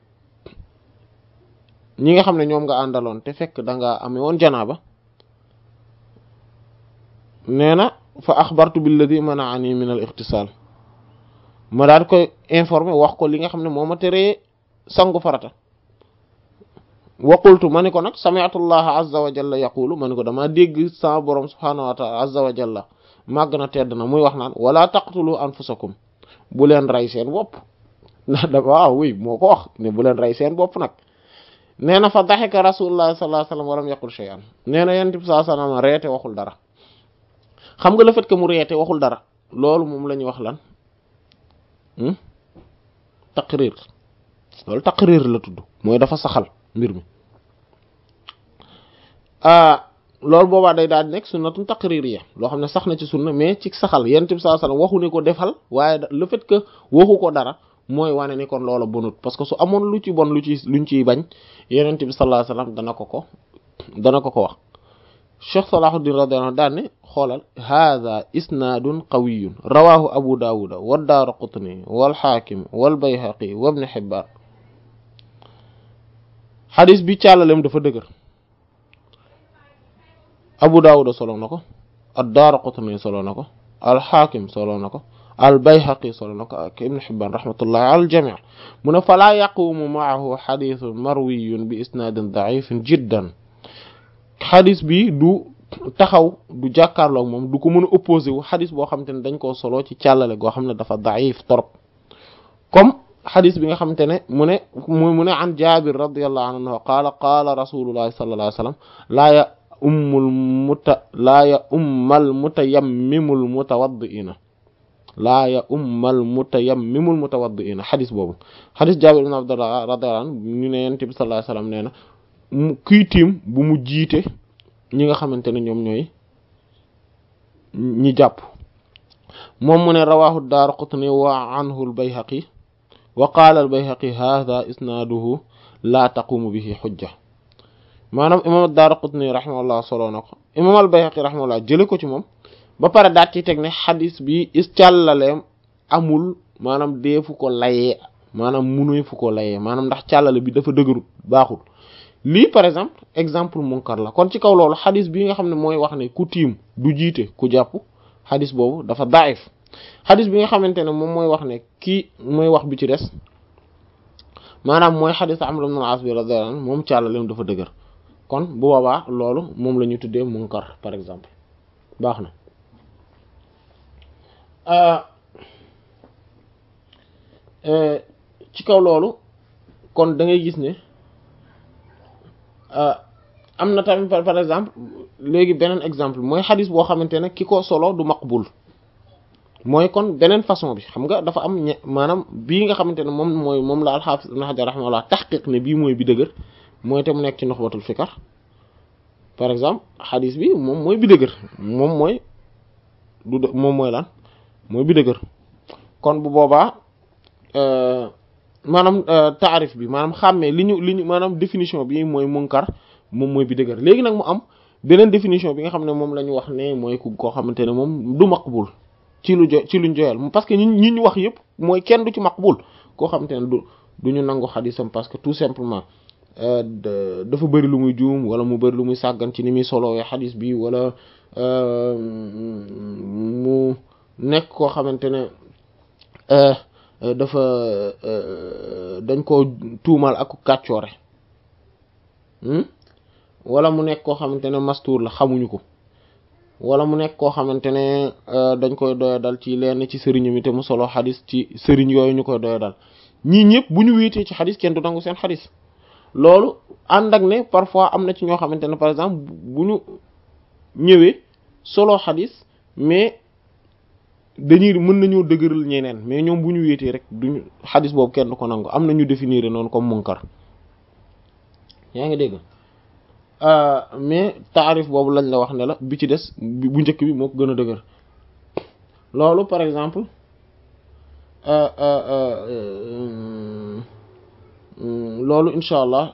ñi nga xam ne ñoom nga àndaloon te fekk da nga amee woon janaaba nee na fa axbartu billadi mana'ani min al ightisal ma daal koy informer wax ko li nga xam ne moo ma teree sangu farata wa qultu ma ni ko nag sami'tu Allah azza wa jalla yaqulu ma ni ko dama dégg sama borom subhanahu wa ta'ala azza wa jalla màgg na tedd na muy wax naan wala taqtulu anfusakum bu leen rey seen bopp ndax dafa waaw oui moo ko wax ne bu leen rey seen bopp nag nee na fa daxika rasulullah sallallahu alayhi wasallam walam yaqul shay'an nee na yonent bi sallallahu alayhi wasallam reete waxul dara xam nga le fait que mu reete waxul dara loolu moom la ñuy wax lan taqrir loolu taqrir la tudd mooy dafa saxal mbir mi ah loolu boobaa day daal di nekk sunnatun taqririyya loo xam ne sax na ci sunna mais ci saxal yonent bi sallallahu alayhi wasallam waxu ne ko defal waaye le fait que waxu ko dara mooy wane ni kon loola bonut parce que su amoon lu ci bon lu ci luñ ciy bañ yonent bi sallallahu alayhi wasallam dana ko ko dana ko ko wax Cheikh Salahuddin radiyallahu anhu daan ne xoolal hadha isnaadun qawiyyun rawahu Abu Dawud wa Daraqutni wal Hakim wal Bayhaqi wa Ibn Hibban xadis bi càllalem dafa dëgër Abu Dawud solo na ko ad-Daraqutni solo na ko al Hakim solo na ko al Bayhaqi solo na ko ak Ibn Hibban rahmatullahi ala al jami' mu ne falaa yaqumu ma'ahu xadisun marwiyyun bi isnaadin da'ifin jiddan xadis bi du taxaw du jàkkaarloog moom du ko mën a opposé wu xadis boo xamante ne dañ koo solo ci càllale goo xam ne dafa daif trop comme xadis bi nga xamante ne mu ne mu ne an Jaabir radiyallahu anhu qaala qaala rasulullahi sallallahu alayhi wasallam laa ya ummul muta laa ya ummal mutayammimul mutawaddi'ina laa ya ummal mutayammimul mutawaddi'ina xadis boobu xadis Jaabir ibn Abdullah radiyallahu anhu ñu ne Yonent bi sallallahu alayhi wasallam nee na kii tiim bu mu jiite ñi nga xamante ne ñoom ñooy ñi jàpp moom mu ne rawahu Daraqutni wa anhu al-Bayhaqi wa qaala al-Bayhaqi hadha isnaaduhu la taqumu bihi hujja maanaam imam Daraqutni rahimahullah solo na ko imam al-Bayhaqi rahimahullah jële ko ci moom ba pare daat ci teg ne xadis bi is càllaleem amul maanaam deefu ko layee maanaam munuy fu ko layee maanaam ndax càllale bi dafa dëgërut baaxul lii par exemple exemple munkar la kon ci kaw loolu xadis bi nga xam ne mooy wax ne ku tiim du jiite ku jàpp xadis boobu dafa daif xadis bi nga xamante ne moom mooy wax ne kii mooy wax bi ci des maanaam mooy xadis Amr ibn al-As bi radiyallahu anhu moom càllaleem dafa dëgër kon bu boobaa loolu moom la ñu tuddee munkar par exemple baax na ci kaw loolu kon da ngay gis ne am na tamit par exemple léegi beneen exemple mooy xadis boo xamante ne ki ko solo du maqbul mooy kon beneen façon bi xam nga dafa am ñe maanaam bii nga xamante ne moom mooy moom la al-Hafiz Ibn Hajar rahimahullah tahqiq ne bii mooy bi dëgër mooy te mu nekk ci Nukhbatul Fikr par exemple xadis bi moom mooy bi dëgër moom mooy du moom mooy lan mooy bi dëgër kon bu boobaa maanaam taarif bi maanaam xàmmee li ñu li ñu maanaam définition bi mooy munkar moom mooy bi dëgër léegi nag mu am beneen définition bi nga xam ne moom la ñu wax ne mooy ku koo xamante ne moom du maqbul ci lu jo ci luñ joyal parce que ñi ñi ñu wax yëpp mooy kenn du ci maqbul koo xamante ne du du ñu nangu xadisam parce que tout simplement dafa bëri lu muy juum wala mu bëri lu muy sàggan ci ni muy solowee xadis bi wala mu nekk koo xamante ne dafa dañ ko tuumal ak kàccoore wala mu nekk koo xamante ne mastuur la xamuñu ko wala mu nekk koo xamante ne dañ koy doya dal ci lenn ci sëriñ mi te mu solo xadis ci sëriñ yooyu ñu koy doya dal ñii ñëpp bu ñu wéetee ci xadis kenn du nangu seen xadis loolu ànd ak ne parfois am na ci ñoo xamante ne par exemple bu ñu ñëwee solo xadis mais dañuy mën nañoo dëgëral ñeneen mais ñoom bu ñu wéetee rek duñu xadis boobu kenn du ko nangu am na ñu définir noonu comme munkar yaa ngi dégg mais taarif boobu lañ la wax ne la bi ci des bu njëkk bi moo ko gën a dëgër loolu par exemple loolu incha allah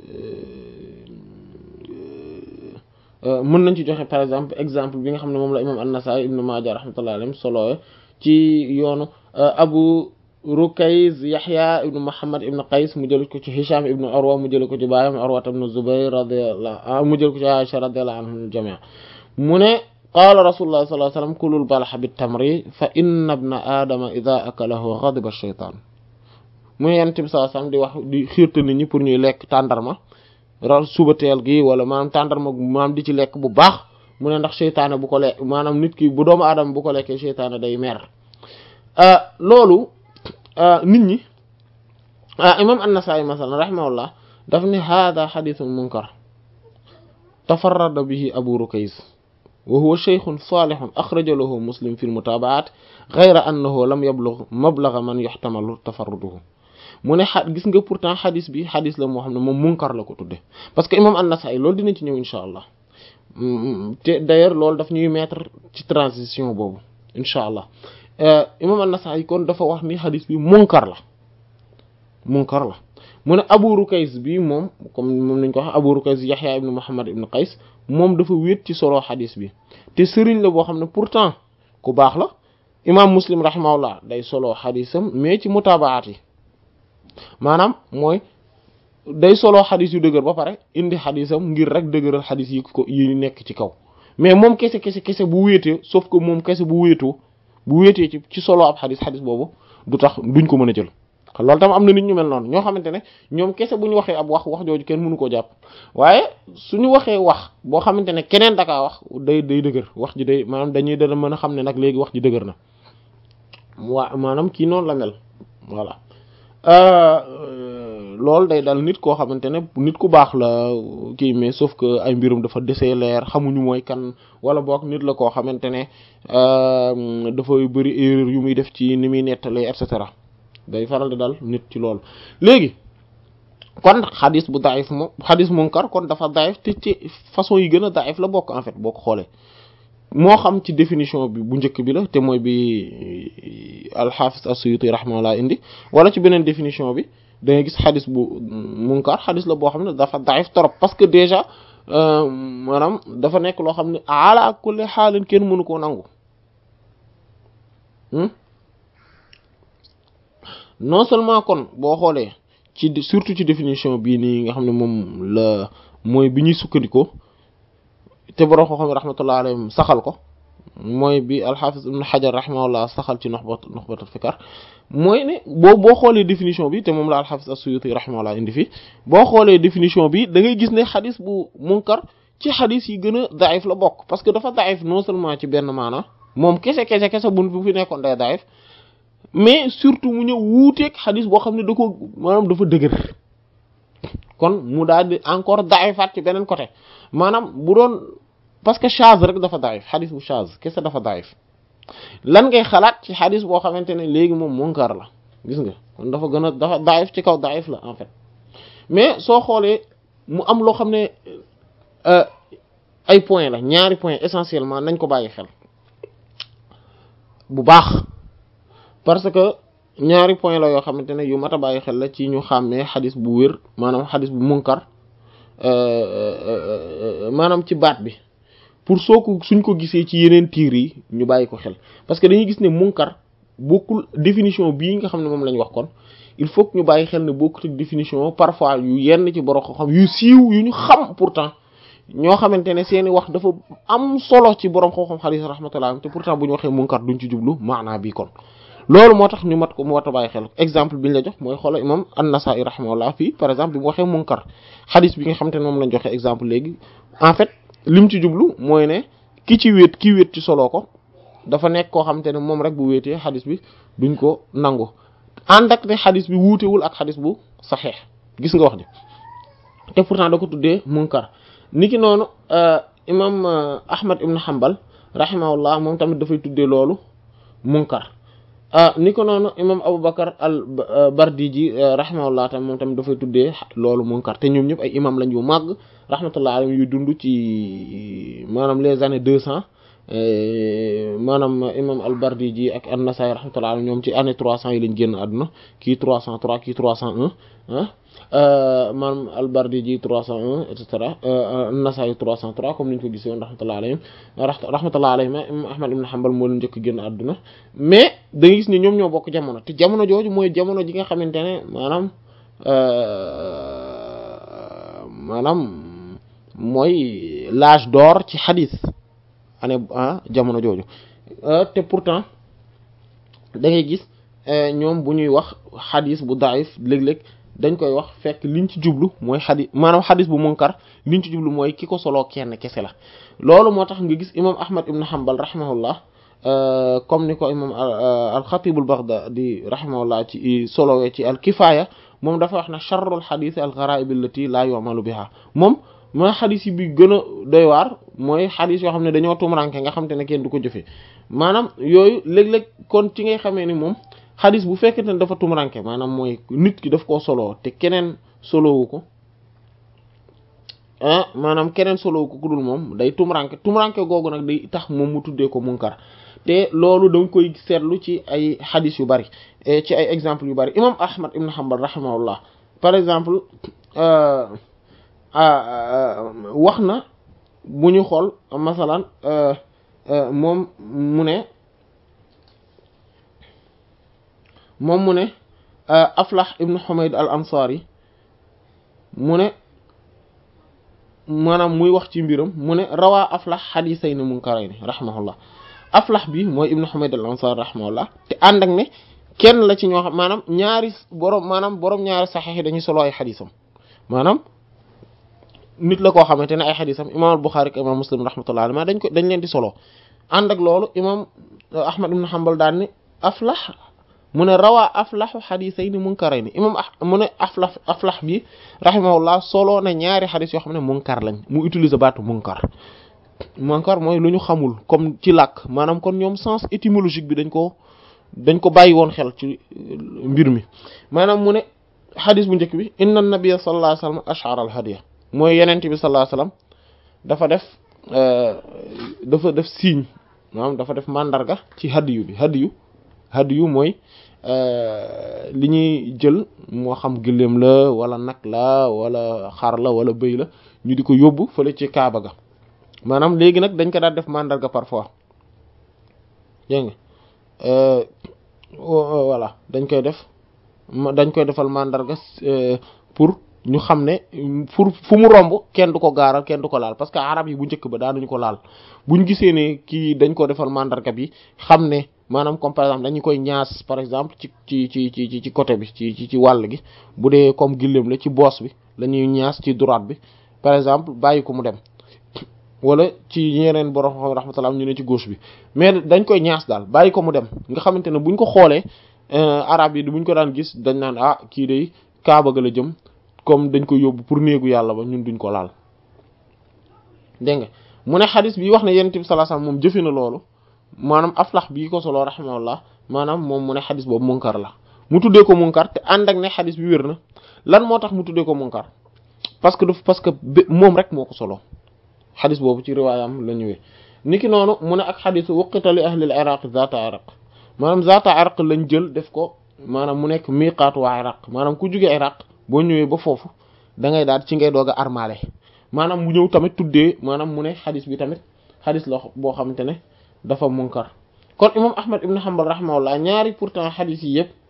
mën nañ ci joxe par exemple exemple bi nga xam ne moom la imam an-Nasa'i ibn Majah rahmatullahi alayhi solo ci yoonu Abu Rukayz Yahya ibn Muhammad ibn Qays mu jël ko ci Hisham ibn Urwa mu jël ko ci baayam Urwa ibn Zubayr radiyallahu mu jël ko ci Aisha radiyallahu anhum jami'an mu ne qaala rasulullah sallallahu alayhi wasallam kulul balha bit tamri fa inna ibna adama idha akalahu ghadiba ash-shaytan mu yent bi sallallahu alayhi wasallam di wax di xiirta nit ñi pour ñuy lekk tàndarma ra suba teel gi wala maanaam tàndarma maanaam di ci lekk bu baax mu ne ndax seytaane bu ko lekk maanaam nit ki bu doomu aadama bu ko lekkee seytaane day mer loolu nit ñi imam an-Nasa'i masalan rahimahullah daf ne hada hadithun munkar tafarrada bihi Abu Rukays wa huwa shaykhun salihun akhraja lahu Muslim fi al-mutaba'at ghayra annahu lam yablugh mablagha man yuhtamalu tafarruduhu mu ne xa gis nga pourtant xadis bi xadis la moo xam ne moom munkar la ko tudde parce que imam an-Nasa'i loolu dinañ ci ñëw insha allah te d'ailleurs loolu daf ñuy mettre ci transition boobu insha allah imam an-Nasa'i kon dafa wax ni xadis bi munkar la munkar la mu ne Abu Rukays bi moom comme moom nañ ko wax Abu Rukays Yahya ibn Muhammad ibn Qays moom dafa wéet ci solo xadis bi te sëriñ la boo xam ne pourtant ku baax la imam Muslim rahimahullah day solo xadisam mais ci mutaabaat yi maanaam mooy day solo xadis yu dëgër ba pare indi xadisam ngir rek dëgëral xadis yi ko yi nekk ci kaw mais moom kese kese kese bu wéetee sauf que moom kese bu wéetoo bu wéetee ci ci solo ab xadis xadis boobu du tax duñ ko mën a jël loolu tam am na nit ñu mel noonu ñoo xamante ne ñoom kese bu ñu waxee ab wax wax jooju kenn mënu koo jàpp waaye suñu waxee wax boo xamante ne keneen dakaa wax day day dëgër wax ji day maanaam dañuy dana mën a xam ne nag léegi wax ji dëgër na waa maanaam kii noonu la mel voilà loolu day dal nit koo xamante ne nit ku baax la kii mais sauf que ay mbirum dafa desee leer xamuñu mooy kan wala boog nit la koo xamante ne dafay bëri erreur yu muy def ci ni muy nettalee et cetera day faral di dal nit ci loolu léegi kon xadis bu daif moom xadis munkar kon dafa daif te ci façon yi gën a daif la bokk en fait boo ko xoolee moo xam ci définition bi bu njëkk bi la te mooy bi al-Hafiz as-Suyuti rahimahullah indi wala ci beneen définition bi da ngay gis xadis bu munkar xadis la boo xam ne dafa daif trop parce que déjà maanaam dafa nekk loo xam ne ala kulli xaalin kenn mënu koo nangu non seulement kon boo xoolee ci surtout ci définition bii nii nga xam ne moom la mooy bi ñuy sukkandikoo te borom xoo xam ne rahmatullah alayhim saxal ko mooy bi al-Hafiz ibn Hajar rahimahullah saxal ci Nukhbat Nukhbat al-Fikr mooy ne boo boo xoolee définition bi te moom la al-Hafiz as-Suyuti rahimahullah indi fi boo xoolee définition bi da ngay gis ne xadis bu munkar ci xadis yi gën a daif la bokk parce que dafa daif non seulement ci benn maana moom kese kese kese bu bu fi nekkoon day daif mais surtout mu ñëw wuuteeg xadis boo xam ne da ko maanaam dafa dëgër kon mu daal di encore daifaat ci beneen côté maanaam bu doon parce que chaz rek dafa daif xadis bu chaz kese dafa daif lan ngay xalaat ci xadis boo xamante ne léegi moom munkar la gis nga kon dafa gën a dafa daif ci kaw daif la en fait mais soo xoolee mu am loo xam ne ay point la ñaari point essentiellement nañ ko bàyyi xel bu baax parce que ñaari point la yoo xamante ne yu mat a bàyyi xel la ci ñu xàmmee xadis bu wér maanaam xadis bu munkar maanaam ci baat bi pour soo ko suñ ko gisee ci yeneen tiir yi ñu bàyyi ko xel parce que dañuy gis ne munkar bokkul définition bii nga xam ne moom lañ wax kon il faut que ñu bàyyi xel ne bokkut ak définition parfois yu yenn ci borom xam yu siiw yu ñu xam pourtant ñoo xamante ne seeni wax dafa am solo ci borom xam-xam xadis rahmatullah te pourtant bu ñu waxee munkar duñ ci jublu maanaa bii kon loolu moo tax ñu mat ko mu war a bàyyi xel exemple bi ñu la jox mooy xoolal imam an-Nasa'i rahimahullah fii par exemple bi mu waxee munkar xadis bi nga xamante ne moom lañ joxe exemple léegi en fait lim ci jublu mooy ne ki ci wéet ki wéet ci solo ko dafa nekk koo xamante ne moom rek bu wéetee xadis bi duñ ko nangu ànd ak ne xadis bi wuutewul ak xadis bu saxeex gis nga wax ji te pourtant da ko tuddee munkar niki noonu imam Ahmad ibn Hanbal rahimahullah moom tamit dafay tuddee loolu munkar ni ko noonu imam Abu Bakar al Bardiji rahimahullah tam moom tamit dafay tuddee loolu munkar te ñoom ñëpp ay imam lañ yu màgg rahmatullah alayhim yu dund ci maanaam les années deux cents maanaam imam al Bardiji ak an-Nasa'i rahmatullah alayhim ñoom ci année trois cents yi lañ génn àdduna kii trois cent trois kii trois cent un ah maanaam al Bardiji trois cent un et cetera an-Nasa'i trois cent trois comme niñ ko gisee woon rahmatullah alayhim rahmatullah alayhim imam Ahmad ibn Hanbal moo leen njëkk génn àdduna mais da ngay gis ne ñoom ñoo bokk jamono te jamono jooju mooy jamono ji nga xamante ne maanaam maanaam mooy l'âge d'or ci xadis année ah jamono jooju te pourtant da ngay gis ñoom bu ñuy wax xadis bu daif léeg-léeg dañ koy wax fekk liñ ci jublu mooy xadis maanaam xadis bu munkar liñ ci jublu mooy ki ko soloo kenn kese la loolu moo tax nga gis imam Ahmad ibn Hanbal rahimahullah comme ni ko imam al-Khatib al-Baghdadi rahimahullah ci solowee ci al-Kifaya moom dafa wax ne sharrul xadis al-gharaib allati la yu'malu biha moom mooy xadis yi bi gën a doy waar mooy xadis yoo xam ne dañoo tumranke nga xam te ne kenn du ko jëfee maanaam yooyu léeg-léeg kon ci ngay xamee ni moom xadis bu fekkente ne dafa tumranke maanaam mooy nit ki daf koo soloo te keneen solowu ko ah maanaam keneen solowu ko ku dul moom day tumranke tumranke googu nag day tax moom mu tuddee ko munkar te loolu danga koy seetlu ci ay xadis yu bari ci ay exemple yu bari imam Ahmad ibn Hanbal rahimahullah par exemple wax na bu ñu xool masalan moom mu ne moom mu ne Aflah ibn Humayd al Ansari mu ne maanaam muy wax ci mbiram mu ne rawaa Aflah xadisayni munkarayni rahimahullah Aflah bi mooy ibn Humayd al Ansari rahimahullah te ànd ak ne kenn la ci ñoo xam maanaam ñaari borom maanaam borom ñaari saxiix yi dañuy solo ay xadisam maanaam nit la koo xamante ne ay xadisam imam al Bukhari ak imam Muslim rahmatullah alayhi dañ ko dañ leen di solo ànd ak loolu imam Ahmad ibn Hanbal daan ni Aflah mu ne rawaa aflahu xadisayni munkarayni imam mu ne aflah aflah bi rahimahullah solo na ñaari xadis yoo xam ne munkar lañ mu utiliser baatu munkar munkar mooy lu ñu xamul comme ci làkk maanaam kon ñoom sens étymologique bi dañ ko dañ ko bàyyi woon xel ci mbir mi maanaam mu ne xadis bu njëkk bi inna nabiyya sallallahu alayhi wasallam ash'ara al hadiya mooy yenent bi sallallahu alayhi wasallam dafa def dafa def signe maanaam dafa def mandarga ci hadiyu bi hadiyu hadiyu mooy li ñuy jël moo xam gëléem la wala nag la wala xar la wala bëy la ñu di ko yóbbu fële ci Kaaba ga maanaam léegi nag dañ ko daan def mandarga parfois dégg nga voilà dañ koy def dañ koy defal mandarga pour ñu xam ne pour fu mu romb kenn du ko gaaral kenn du ko laal parce que arab yi bu njëkk ba daanuñu ko laal buñ gisee ne kii dañ ko defal mandarga bi xam ne maanaam comme par exemple dañu koy ñaas par exemple ci ci ci ci ci côté bi ci ci ci wàll gi bu dee comme gillem la ci boos bi la ñuy ñaas ci droite bi par exemple bàyyi ko mu dem wala ci yeneen borom xam rahmatullah ñu ne ci gauche bi mais dañ koy ñaas daal bàyyi ko mu dem nga xamante ne buñ ko xoolee arab yi buñ ko daan gis dañ naan ah kii day Kaaba ga la jëm comme dañ koy yóbbu pour néegu yàlla ba ñun duñ ko laal dégg nga mu ne xadis bi wax ne yonent bi sallallahu alayhi wasallam moom jëfe na loolu maanaam Aflah bii ko solo rahimahullah maanaam moom mu ne xadis boobu munkar la mu tuddee ko munkar te ànd ak ne xadis bi wér na lan moo tax mu tuddee ko munkar parce que daf parce que moom rek moo ko solo xadis boobu ci riwaayam la ñëwee niki noonu mu ne ak xadisu waqita li ahlil iraq zata iraq maanaam zata iraq lañ jël def ko maanaam mu nekk miqaatu waa iraq maanaam ku jóge iraq boo ñëwee ba foofu da ngay daal ci ngay doog a armaale maanaam mu ñëw tamit tuddee maanaam mu ne xadis bi tamit xadis la boo xamante ne dafa munkar kon imam Ahmad ibn Hanbal rahimahullah ñaari pourtant xadis yi yëpp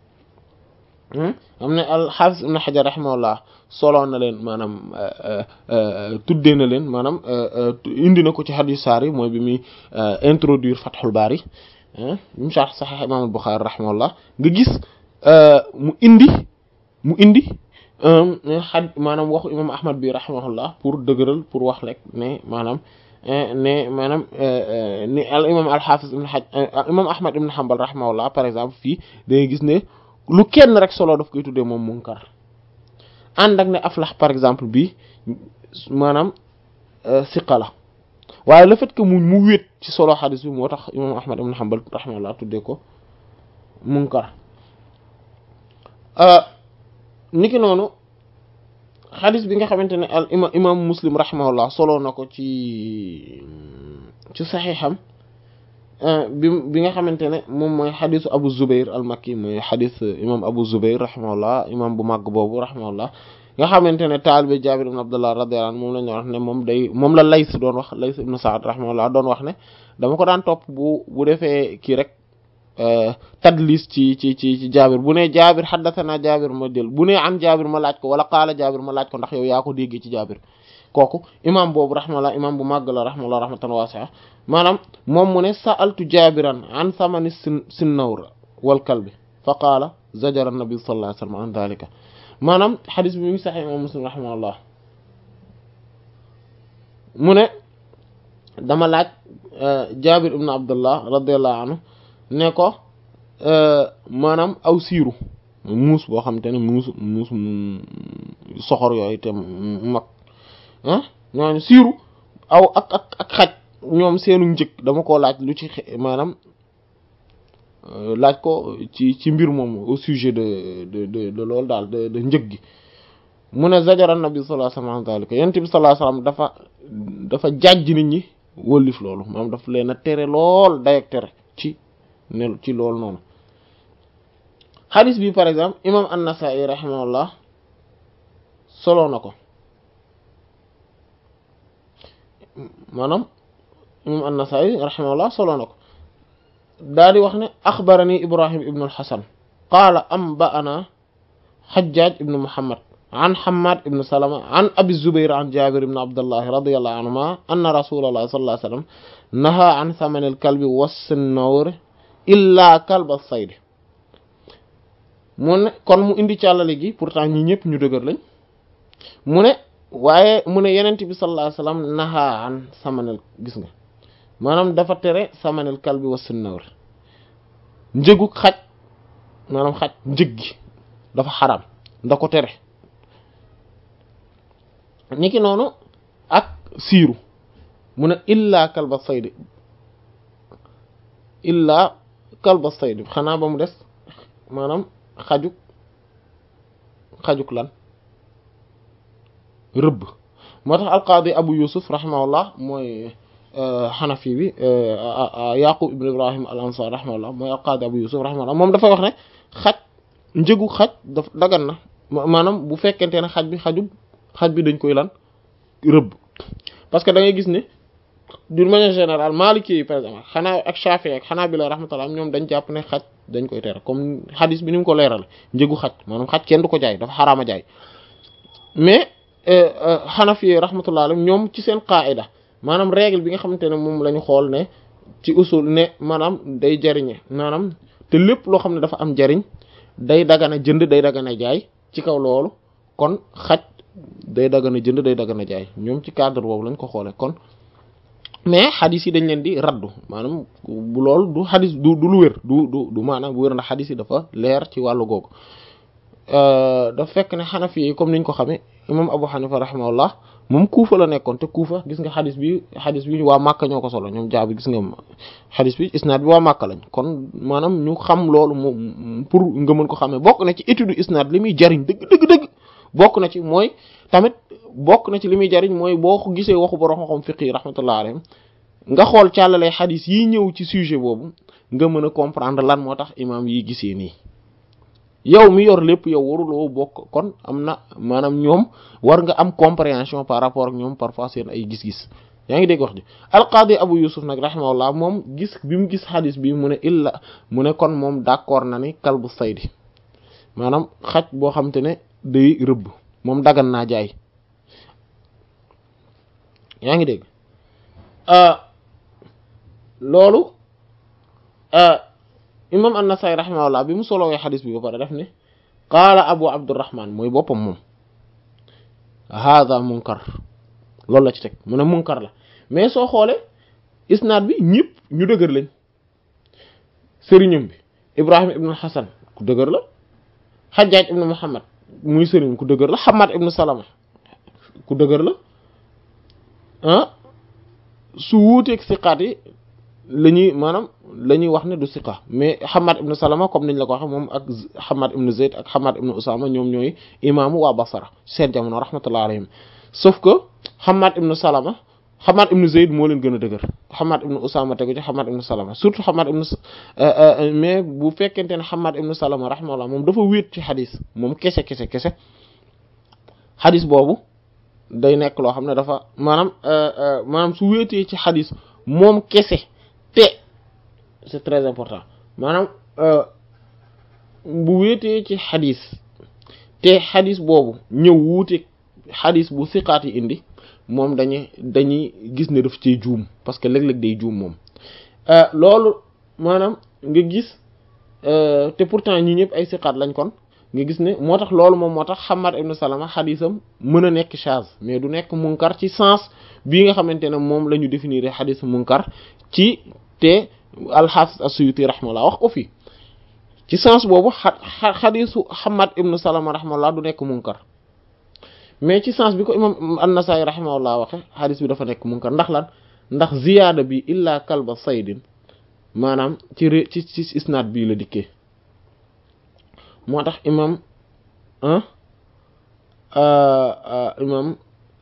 am ne al-Hafiz ibn Hajar rahimahullah solo na leen maanaam tuddee na leen maanaam indi na ko ci xadis saar yi mooy bi muy introduire Fathul Bari mu sharh Sahih imam al-Bukhari rahimahullah nga gis mu indi mu indi xad maanaam waxu imam Ahmad bi rahimahullah pour dëgëral pour wax rek ne maanaam ne maanaam ni al imam al-Hafiz ibn Hajar imam Ahmad ibn Hanbal rahimahullah par exemple fii da ngay gis ne lu kenn rek solo daf koy tuddee moom munkar ànd ak ne Aflah par exemple bi maanaam siqa la waaye le fait que mu mu wéet ci solo xadis bi moo tax imam Ahmad ibn Hanbal rahimahullah tuddee ko munkar niki noonu xadis bi nga xamante ne al imam imam Muslim rahimahullah solo na ko ci ci saxiixam bi bi nga xamante ne moom mooy xadisu Abu Zubair al-Makki mooy xadis imam Abu Zubair rahimahullah imam bu màgg boobu rahimahullah nga xamante ne taalibe Jaabir ibn Abdullah radiyallahu anhu moom la ñu wax ne moom day moom la Lays doon wax Lays ibn Sa'd rahimahullah doon wax ne dama ko daan topp bu bu defee kii rek tadlis ci ci ci ci Jaabir bu ne Jaabir haddathana Jaabir ma jël bu ne an Jaabir ma laaj ko wala qaala Jaabir ma laaj ko ndax yow yaa ko déggee ci Jaabir kooku imam boobu rahimahullah imam bu màgg la rahimahullah rahmatan wasi'a maanaam moom mu ne sa'altu Jaabiran an samani sin sinnawr wal kalbi fa qaala zajara an-nabi sallallahu alayhi wasallam an dhalika maanaam xadis bi mu ngi Sahih imam Muslim rahimahullah mu ne dama laaj Jaabir ibn Abdullah radiyallahu anhu ne ko maanaam aw siiru muus boo xam te ne muus muus soxor yooyu te mag ah ñooñu siiru aw ak ak ak xaj ñoom seenu njëkk dama ko laaj lu ci maanaam laaj ko ci ci mbir moom au sujet de de de de loolu daal de de njëg gi mu ne zajara nabi sallallahu alayhi wasallam zalika yonent bi sallallahu alayhi wasallam dafa dafa jàjj nit ñi wëllif loolu maanaam daf leen a tere lool day ak tere ci ne ci loolu noonu xadis bi par exemple imam an-Nasa'i rahimahullah solo na ko maanaam imam an-Nasa'i rahimahullah solo na ko daal di wax ne axbarani Ibrahim ibn al-Hasan qaala anba'ana Hajjaj ibn Muhammad an Hammad ibn Salama an Abi Zubayr an Jabir ibn Abdullah radiyallahu anhuma anna Rasulullah sallallahu alayhi wasallam naha an thaman al-kalbi was-sinnawr illa kalb as-sayd mu ne kon mu indi càllale gi pourtant ñi ñëpp ñu dëgër lañ mu ne waaye mu ne yenent bi sallallahu alayhi wasallam naha an samanel gis nga maanaam dafa tere samanel kalbi was-sinnawr njëgu xaj maanaam xaj njëg gi dafa xaram da ko tere niki noonu ak siiru mu ne illa kalba sayd illa kalba sayd xanaa ba mu des maanaam xajuk xajuk lan rëbb moo tax alqaadi abu yusuf rahimahullah mooy xanafi bi yaqub ibn ibrahim al ansar rahimahullah mooy alqaadi abu yusuf rahimahullah moom dafay wax ne xaj njëgu xaj daf dagan na maanaam bu fekkente ne xaj bi xajub xaj bi dañ koy lan rëbb parce que da ngay gis ne d'une manière générale maliki yi par exemple xanaa ak shafi ak xanaa bi la rahmatullah ñoom dañ jàpp ne xaj dañ koy tere comme hadis bi ni mu ko leerale njëgu xaj maanaam xaj kenn du ko jaay dafa xaraama jaay mais xanafi yi rahmatullah alayhim ñoom ci seen qaida maanaam règle bi nga xamante ne moom la ñu xool ne ci usul ne maanaam day jariñe maanaam te lépp loo xam ne dafa am jariñ day dagana jënd day dagana jaay ci kaw loolu kon xaj day dagana jënd day dagana jaay ñoom ci cadre boobu lañ ko xoolee kon mais xadis yi dañ leen di raddu maanaam bu loolu du xadis du du lu wér du du du maanaam bu wér ndax xadis yi dafa leer ci wàllu googu dafa fekk ne xanafi yi comme niñ ko xamee imam Abu Hanifa rahimahullah moom Kuufa la nekkoon te Kuufa gis nga xadis bi xadis bi waa Màkka ñoo ko solo ñoom jaabi gis nga xadis bi isnaad bi waa Màkka lañ kon maanaam ñu xam loolu moom pour nga mën ko xamee bokk na ci étude isnaad li muy jariñ dëgg dëgg dëgg bokk na ci mooy tamit bokk na ci li muy jariñ mooy boo ko gisee waxu borom xam fiqh yi rahmatullah alayhim nga xool càllalee xadis yi ñëw ci sujet boobu nga mën a comprendre lan moo tax imam yi gisee nii yow mi yor lépp yow waruloo bokk kon am na maanaam ñoom war nga am compréhension par rapport ak ñoom parfois seen ay gis-gis yaa ngi dégg wax ji alqaadi abu yusuf nag rahimahullah moom gis bi mu gis xadis bi mu ne illa mu ne kon moom d'accord na ni kalbu saydi maanaam xaj boo xam te ne day rëbb moom dagan naa jaay yaa ngi dégg loolu imam an-Nasa'i rahimahullah bi mu solowee xadis bi ba pare def ne qaala abu abdurrahman mooy boppam moom hadha munkar loolu la ci teg mu ne munkar la mais soo xoolee isnaad bi ñëpp ñu dëgër lañ sëriñam bi ibrahim ibn hasan ku dëgër la hajjaj ibn muhammad muy sëriñ ku dëgër la hamad ibn salama ku dëgër la ah su wuuteeg siqaat yi la ñuy maanaam la ñuy wax ne du siqa mais Hamad ibn Salama comme niñ la ko waxee moom ak Hamad ibn Zayd ak Hamad ibn Usama ñoom ñooy imaamu waa Basra seen jamono rahmatullah alayhim sauf que Hamad ibn Salama Hamad ibn Zayd moo leen gën a dëgër Hamad ibn Usama tegu ci Hamad ibn Salama surtout Hamad ibn mais bu fekkente ne Hamad ibn Salama rahmatullah moom dafa wéet ci xadis moom kese kese kese xadis boobu day nekk loo xam ne dafa maanaam maanaam su wéetee ci xadis moom kese te c'est très important maanaam bu wéetee ci xadis te xadis boobu ñëw wuute xadis bu siqaat yi indi moom dañuy dañuy gis ne daf cee juum parce que léeg-léeg day juum moom loolu maanaam nga gis te pourtant ñi ñëpp ay siqaat lañ kon nga gis ne moo tax loolu moom moo tax Hammad ibn Salama xadisam mën a nekk chaz mais du nekk munkar ci sens bii nga xamante ne moom la ñu définir xadis munkar ci te al-Hafiz as-Suyuti rahimahullah wax ko fii ci sens boobu xa xadisu Hammad ibn Salama rahimahullah du nekk munkar mais ci sens bi ko imam an-Nasa'i rahimahullah waxe xadis bi dafa nekk munkar ndax lan ndax ziyaada bi illa kalba saydin maanaam ci ré ci ci isnaad bii la dikkee moo tax imam imam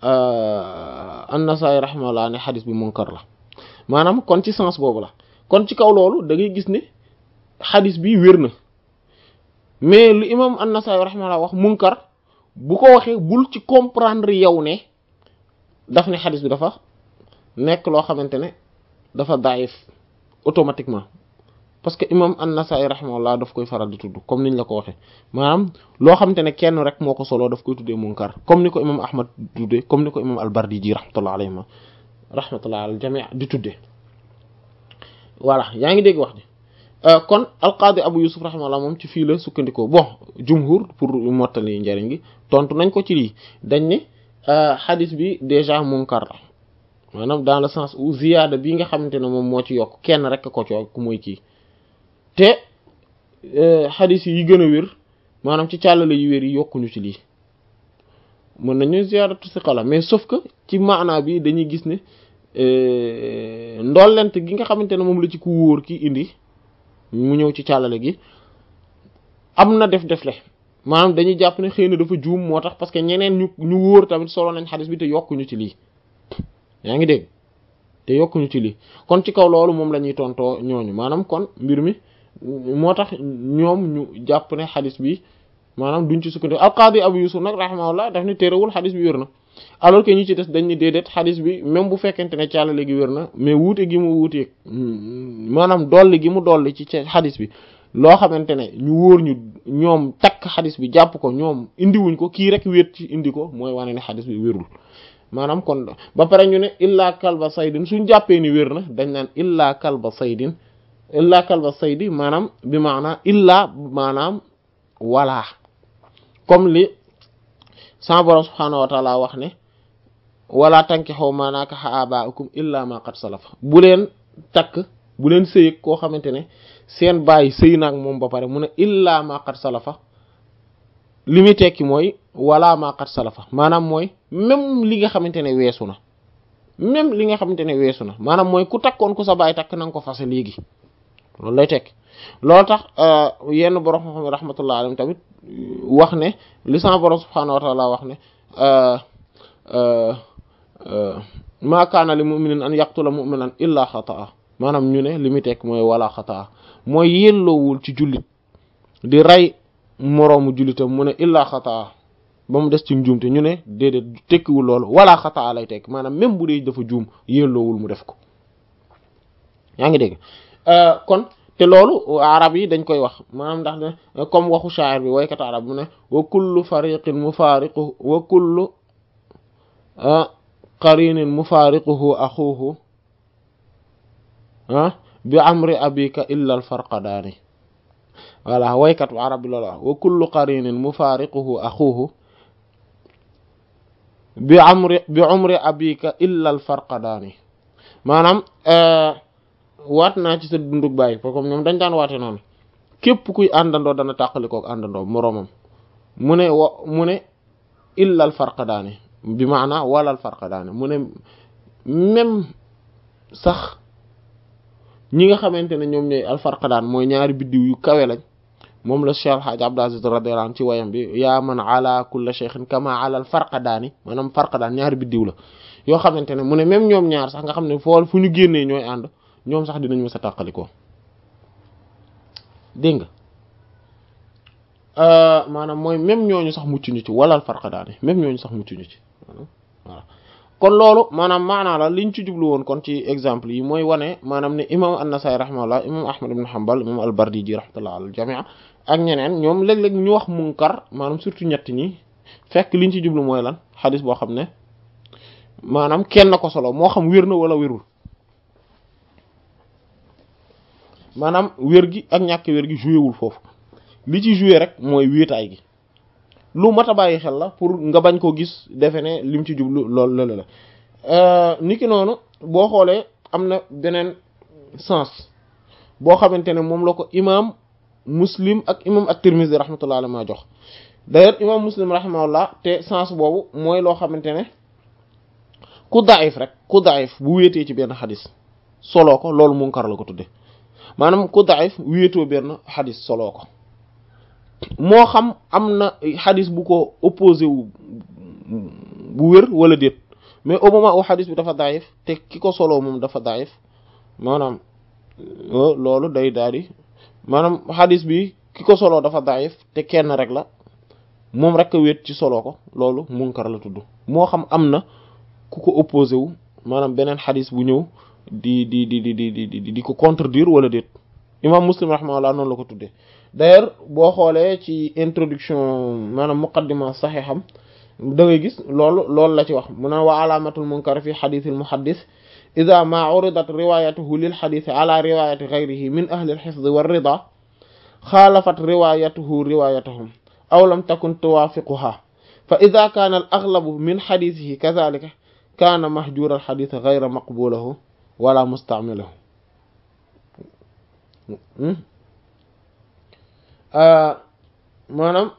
an-Nasa'i rahimahullah ne xadis bi munkar la maanaam kon ci sens boobu la kon ci kaw loolu da ngay gis ne xadis bi wér na mais lu imam an-Nasa'i rahimahullah wax munkar bu ko waxee bul ci comprendre yow ne daf ne xadis bi dafa nekk loo xamante ne dafa daif automatiquement parce que imam an-Nasa'i rahimahullah daf koy faral di tudd comme niñ la ko waxee maanaam loo xamante ne kenn rek moo ko soloo daf koy tuddee munkar comme ni ko imam Ahmad tuddee comme ni ko imam al-Bardiji rahmatullah alayhima rahmatullah al jami' di tuddee voilà yaa ngi dégg wax ji kon al-Qadi Abu Yusuf rahimahullah moom ci fii la sukkandikoo bon jumhur pour mottali njariñ gi tontu nañ ko ci lii dañ ne xadis bi déjà munkar la maanaam dans le sens où ziyaada bii nga xamante ne moom moo ci yokk kenn rek ko ci yokk mooy kii te xadis yi gën a wér maanaam ci càllale yu wér yi yokkuñu ci lii mën nañu ziyaadatu siqa la mais sauf que ci maanaa bi dañuy gis ne ndollent gi nga xamante ne moom la ci ku wóor ki indi mu ñëw ci càllale gi am na def defle maanaam dañuy jàpp ne xëy na dafa juum moo tax parce que ñeneen ñu ñu wóor tamit solo nañ xadis bi te yokkuñu ci lii yaa ngi dégg te yokkuñu ci lii kon ci kaw loolu moom la ñuy tontoo ñooñu maanaam kon mbir mi moo tax ñoom ñu jàpp ne xadis bi maanaam duñ ci sukkandiku al-Qadi Abu Yusuf nag rahimahullah daf ne téerewul xadis bi wér na alors que ñi ci des dañ ni déedéet xadis bi même bu fekkente ne càllale gi wér na mais wuute gi mu wuuteeg maanaam dolli gi mu dolli ci xadis bi loo xamante ne ñu wóor ñu ñoom takk xadis bi jàpp ko ñoom indiwuñ ko kii rek wéet ci indi ko mooy wane ne xadis bi wérul maanaam kon ba pare ñu ne illa kalba saydin suñ jàppee ni wér na dañ naan illa kalba saydin illa kalba saydi maanaam bi maanaam illa maanaam wala comme li sama borom subhaanahu wa taala wax ne wala tankihu ma nakaha aba'ukum illa ma qad salafa bu leen takk bu leen sëyëg koo xamante ne seen bàyyi sëy naag moom ba pare mu ne illa ma qad salafa li muy tekki mooy wala ma qad salafa maanaam mooy même li nga xamante ne weesu na même li nga xamante ne weesu na maanaam mooy ku takkoon ku sa bàyyi takk na nga ko fase léegi loolu lay tekki loolu tax yenn borom xam-xam rahmatullah alayhim tamit wax ne li sama borom subhaanahu wa ta'ala wax ne ma kaana li mu'minin an yaqtula mu'minan illa xataa maanaam ñu ne li muy tekk mooy wala xataa mooy yelloowul ci jullit di rey moroomu jullitam mu ne illa xataa ba mu des ci njuumte ñu ne déedéet tekkiwul loolu wala xataa lay tekk maanaam même bu dee dafa juum yelloowul mu def ko yaa ngi dégg kon te loolu arab yi dañ koy wax maanaam ndax ne comme waxu shaa'ir bi waykat arab mu ne wa kullu fariqin mufaariqu wa kullu qarinin mufaariquhu axuhu bi amri abika illa al farqadaani voilà waykat arab bi loolu wax wa kullu qarinin mufaariquhu axuhu bi amri bi umri abika illa al farqadaani maanaam waat naa ci sa dundug bàyyi comme ñoom dañ daan waate noonu képp kuy àndandoo dana tàqalikook àndandoo moroomam mu ne wa mu ne illa al farqadaani bi maana wala al farqadaani mu ne même sax ñi nga xamante ne ñoom ñooy al farqadaan mooy ñaari biddiw yu kawe lañ moom la Cheikh Hadj Abdou Aziz radiyallahu anhu ci wayam bi yaa man ala kulli shaykhin kama ala al farqadaani maanaam farqadaan ñaari biddiw la yoo xamante ne mu ne même ñoom ñaar sax nga xam ne fool fu ñu génnee ñooy ànd ñoom sax dinañ mës a tàqalikoo dégg nga maanaam mooy même ñooñu sax muccuñu ci walal farqadaani même ñooñu sax muccuñu ci voilà kon loolu maanaam maanaa la liñ ci jublu woon kon ci exemple yi mooy wane maanaam ne imam an-Nasa'i rahimahullah imam Ahmad ibn Hanbal imam al-Bardiji rahmatullah al jamia ak ñeneen ñoom léeg-léeg ñu wax munkar maanaam surtout ñett ñi fekk liñ ci jublu mooy lan xadis boo xam ne maanaam kenn ko solo moo xam wér na wala wérul maanaam wér gi ak ñàkk wér gi joué wul foofu li ci joué rek mooy wéetaay gi lu mat a bàyyi xel la pour nga bañ ko gis defe ne lim ci jublu loolu la la niki noonu boo xoolee am na beneen sens boo xamante ne moom la ko imam Muslim ak imam at-Tirmidhi rahmatullah alayhi ma jox d'ailleurs imam Muslim rahimahullah te sens boobu mooy loo xamante ne ku daif rek ku daif bu wéetee ci benn xadis soloo ko loolu munkar la ko tudde maanaam ku daif wéetoo benn xadis soloo ko moo xam am na xadis bu ko opposé wu bu wér wala déet mais au moment où xadis bi dafa daif te ki ko soloo moom dafa daif maanaam loolu day daal di maanaam xadis bi ki ko soloo dafa daif te kenn rek la moom rek a wéet ci soloo ko loolu munkar la tudd moo xam am na ku ko opposé wu maanaam beneen xadis bu ñëw di di di di di di di ko contredire wala déet imam Muslim rahimahullah noonu la ko tuddee d'ailleurs boo xoolee ci introduction maanaam muqaddima saxiixam da ngay gis loolu loolu la ci wax mu naan wa alaamatul munkar fi xadiisil muhaddis ida ma uridat riwayatuhu lil xadisi ala riwayati gayrihi min ahli al-hifz wa rida xaalafat riwayatuhu riwayatahum aw lam takun tuwaafiquha fa ida kaana al aghlabu min xadisihi kazalika kaana mahjura al xadis gayra maqbulahu wala mustamilahu maanaam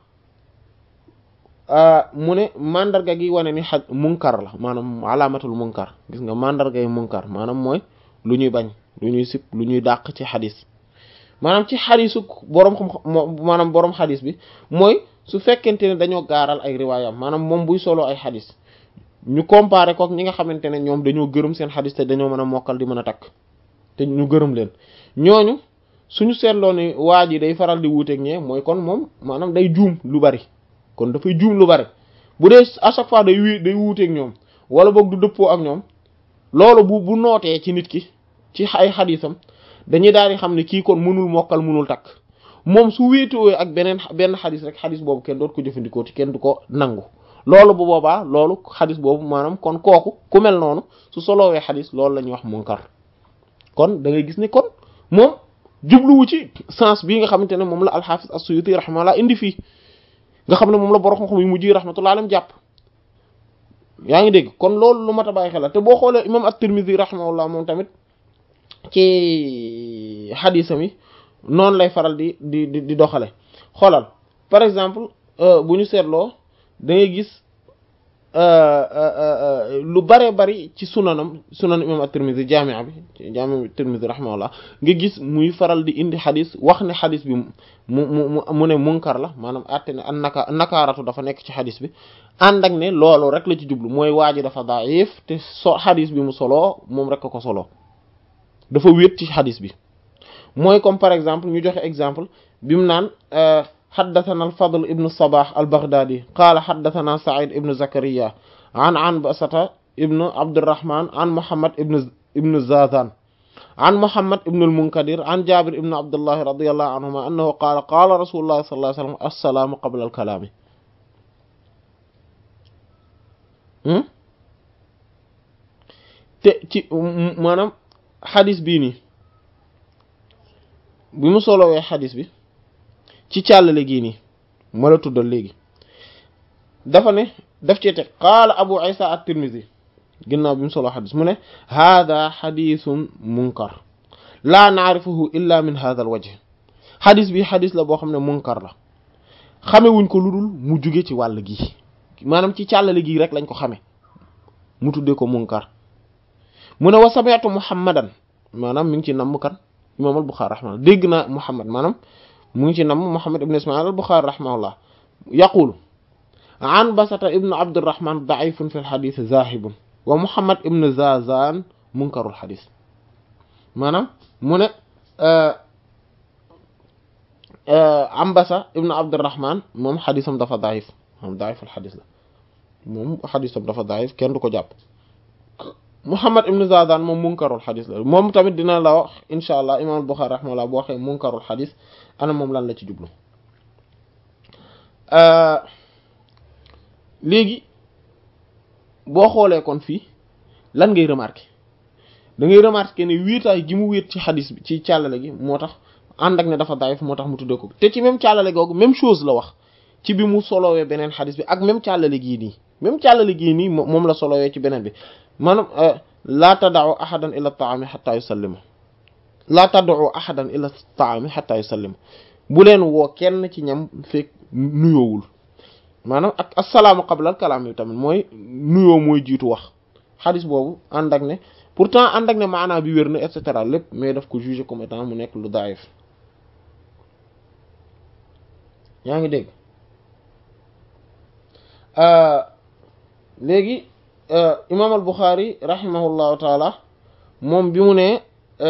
mu ne mandarga gi wane ni xaj munkar la maanaam alaamatul munkar gis nga mandarga yi munkar maanaam mooy lu ñuy bañ lu ñuy sib lu ñuy dàq ci xadis maanaam ci xadisu boroom xam maanaam boroom xadis bi mooy su fekkente ne dañoo gaaral ay riwaayam maanaam moom buy solo ay xadis ñu comparer kook ñi nga xamante ne ñoom dañoo gërëm seen xadis te dañoo mën a mokkal di mën a takk te ñu gërëm leen ñooñu suñu seetloo ni waa ji day faral di wuuteeg ñee mooy kon moom maanaam day juum lu bari kon dafay juum lu bari bu dee à chaque fois day wi day wuuteeg ñoom wala boog du dëppoo ak ñoom loolu bu bu nootee ci nit ki ci ay xadisam dañuy daal di xam ne kii kon mënul mokkal mënul takk moom su wéetoo ak beneen benn xadis rek xadis boobu kenn doot ko jëfandikoo ci kenn du ko nangu loolu bu boobaa loolu xadis boobu maanaam kon kooku ku mel noonu su solowee xadis loolu la ñuy wax munkar kon da ngay gis ne kon moom jubluwu ci sens bii nga xamante ne moom la al-Hafiz as-Suyuti rahimahullah indi fii nga xam ne moom la borom xam-xam yu mujj rahmatullah alayhi jàpp yaa ngi dégg kon loolu lu mat a bàyyi xel la te boo xoolee imam at-Tirmidhi rahimahullah moom tamit ci xadisam yi noonu lay faral di di di di doxale xoolal par exemple bu ñu seetloo da ngay gis lu bare bari ci sunanam sunan imam at-Tirmidhi jaami'a bi jaami'a at-Tirmidhi rahimahullah nga gis muy faral di indi xadis wax ne xadis bi mu mu mu ne munkar la maanaam àtte ne an naka nakaaratu dafa nekk ci xadis bi ànd ak ne loolu rek la ci jublu mooy waa ji dafa daif te so xadis bi mu soloo moom rek ko soloo dafa wéet ci xadis bi mooy comme par exemple ñu joxe exemple bi mu naan حدثنا الفضل ابن الصباح البغدادي قال حدثنا سعيد ابن زكريا عن عنبسة ابن عبد الرحمن عن محمد ابن ابن زاذان عن محمد ابن المنكدر عن جابر ابن عبد الله رضي الله عنهما أنه قال قال رسول الله صلى الله عليه وسلم السلام قبل الكلام te ci maanaam xadis bii nii bi mu solowee xadis bi ci càllale gii nii ma la tuddal léegi dafa ne daf cee teg qaala abu isa at-Tirmidhi ginnaaw bi mu solo xadis mu ne hada xadisun munkar laa naarifuhu illa min hada al wajh xadis bi xadis la boo xam ne munkar la xame wuñ ko lu dul mu jóge ci wàll gi maanaam ci càllale gii rek lañ ko xame mu tuddee ko munkar mu ne wa sami'tu muhammadan maanaam mi ngi ci namm kan imam al-Bukhari rahimahullah dégg naa muhammad maanaam mu ngi ci namm muhammad ibn ismail al-Bukhari rahimahullah yaqulu an basata ibn abdurrahman da'ifun fi al-hadith zahibun wa muhammad ibn zazan munkarul hadith maanaam mu ne ambasa ibn abdurrahman moom xadisam dafa daif moom daif al xadis la moom xadisam dafa daif kenn du ko jàpp muhammad ibn zazan moom munkarul xadis la moom tamit dina la wax insha allah imam al-Bukhari rahimahullah boo waxee munkarul xadis ana moom lan la ci jublu léegi boo xoolee kon fii lan ngay remarquer da ngay remarquer ne wéetaay gi mu wéet ci xadis bi ci càllale gi moo tax ànd ak ne dafa daif moo tax mu tuddee ko te ci même càllale googu même chose la wax ci bi mu solowee beneen xadis bi ak même càllale gii nii même càllale gii nii moom la solowee ci beneen bi maanaam laa tad'u ahadan ila ta'ami hatta yusallima laa tad'u ahadan ila ta'ami hatta yusallima bu leen woo kenn ci ñam fekk nuyoowul maanaam ak assalaamu qabla al kalaam yi tamit mooy nuyoo mooy jiitu wax xadis boobu ànd ak ne pourtant ànd ak ne maanaa bi wér na et cetera lépp mais daf ko juger comme étant mu nekk lu daif yaa ngi dégg léegi imaam al Buxaari rahimahullahu taala moom bi mu ne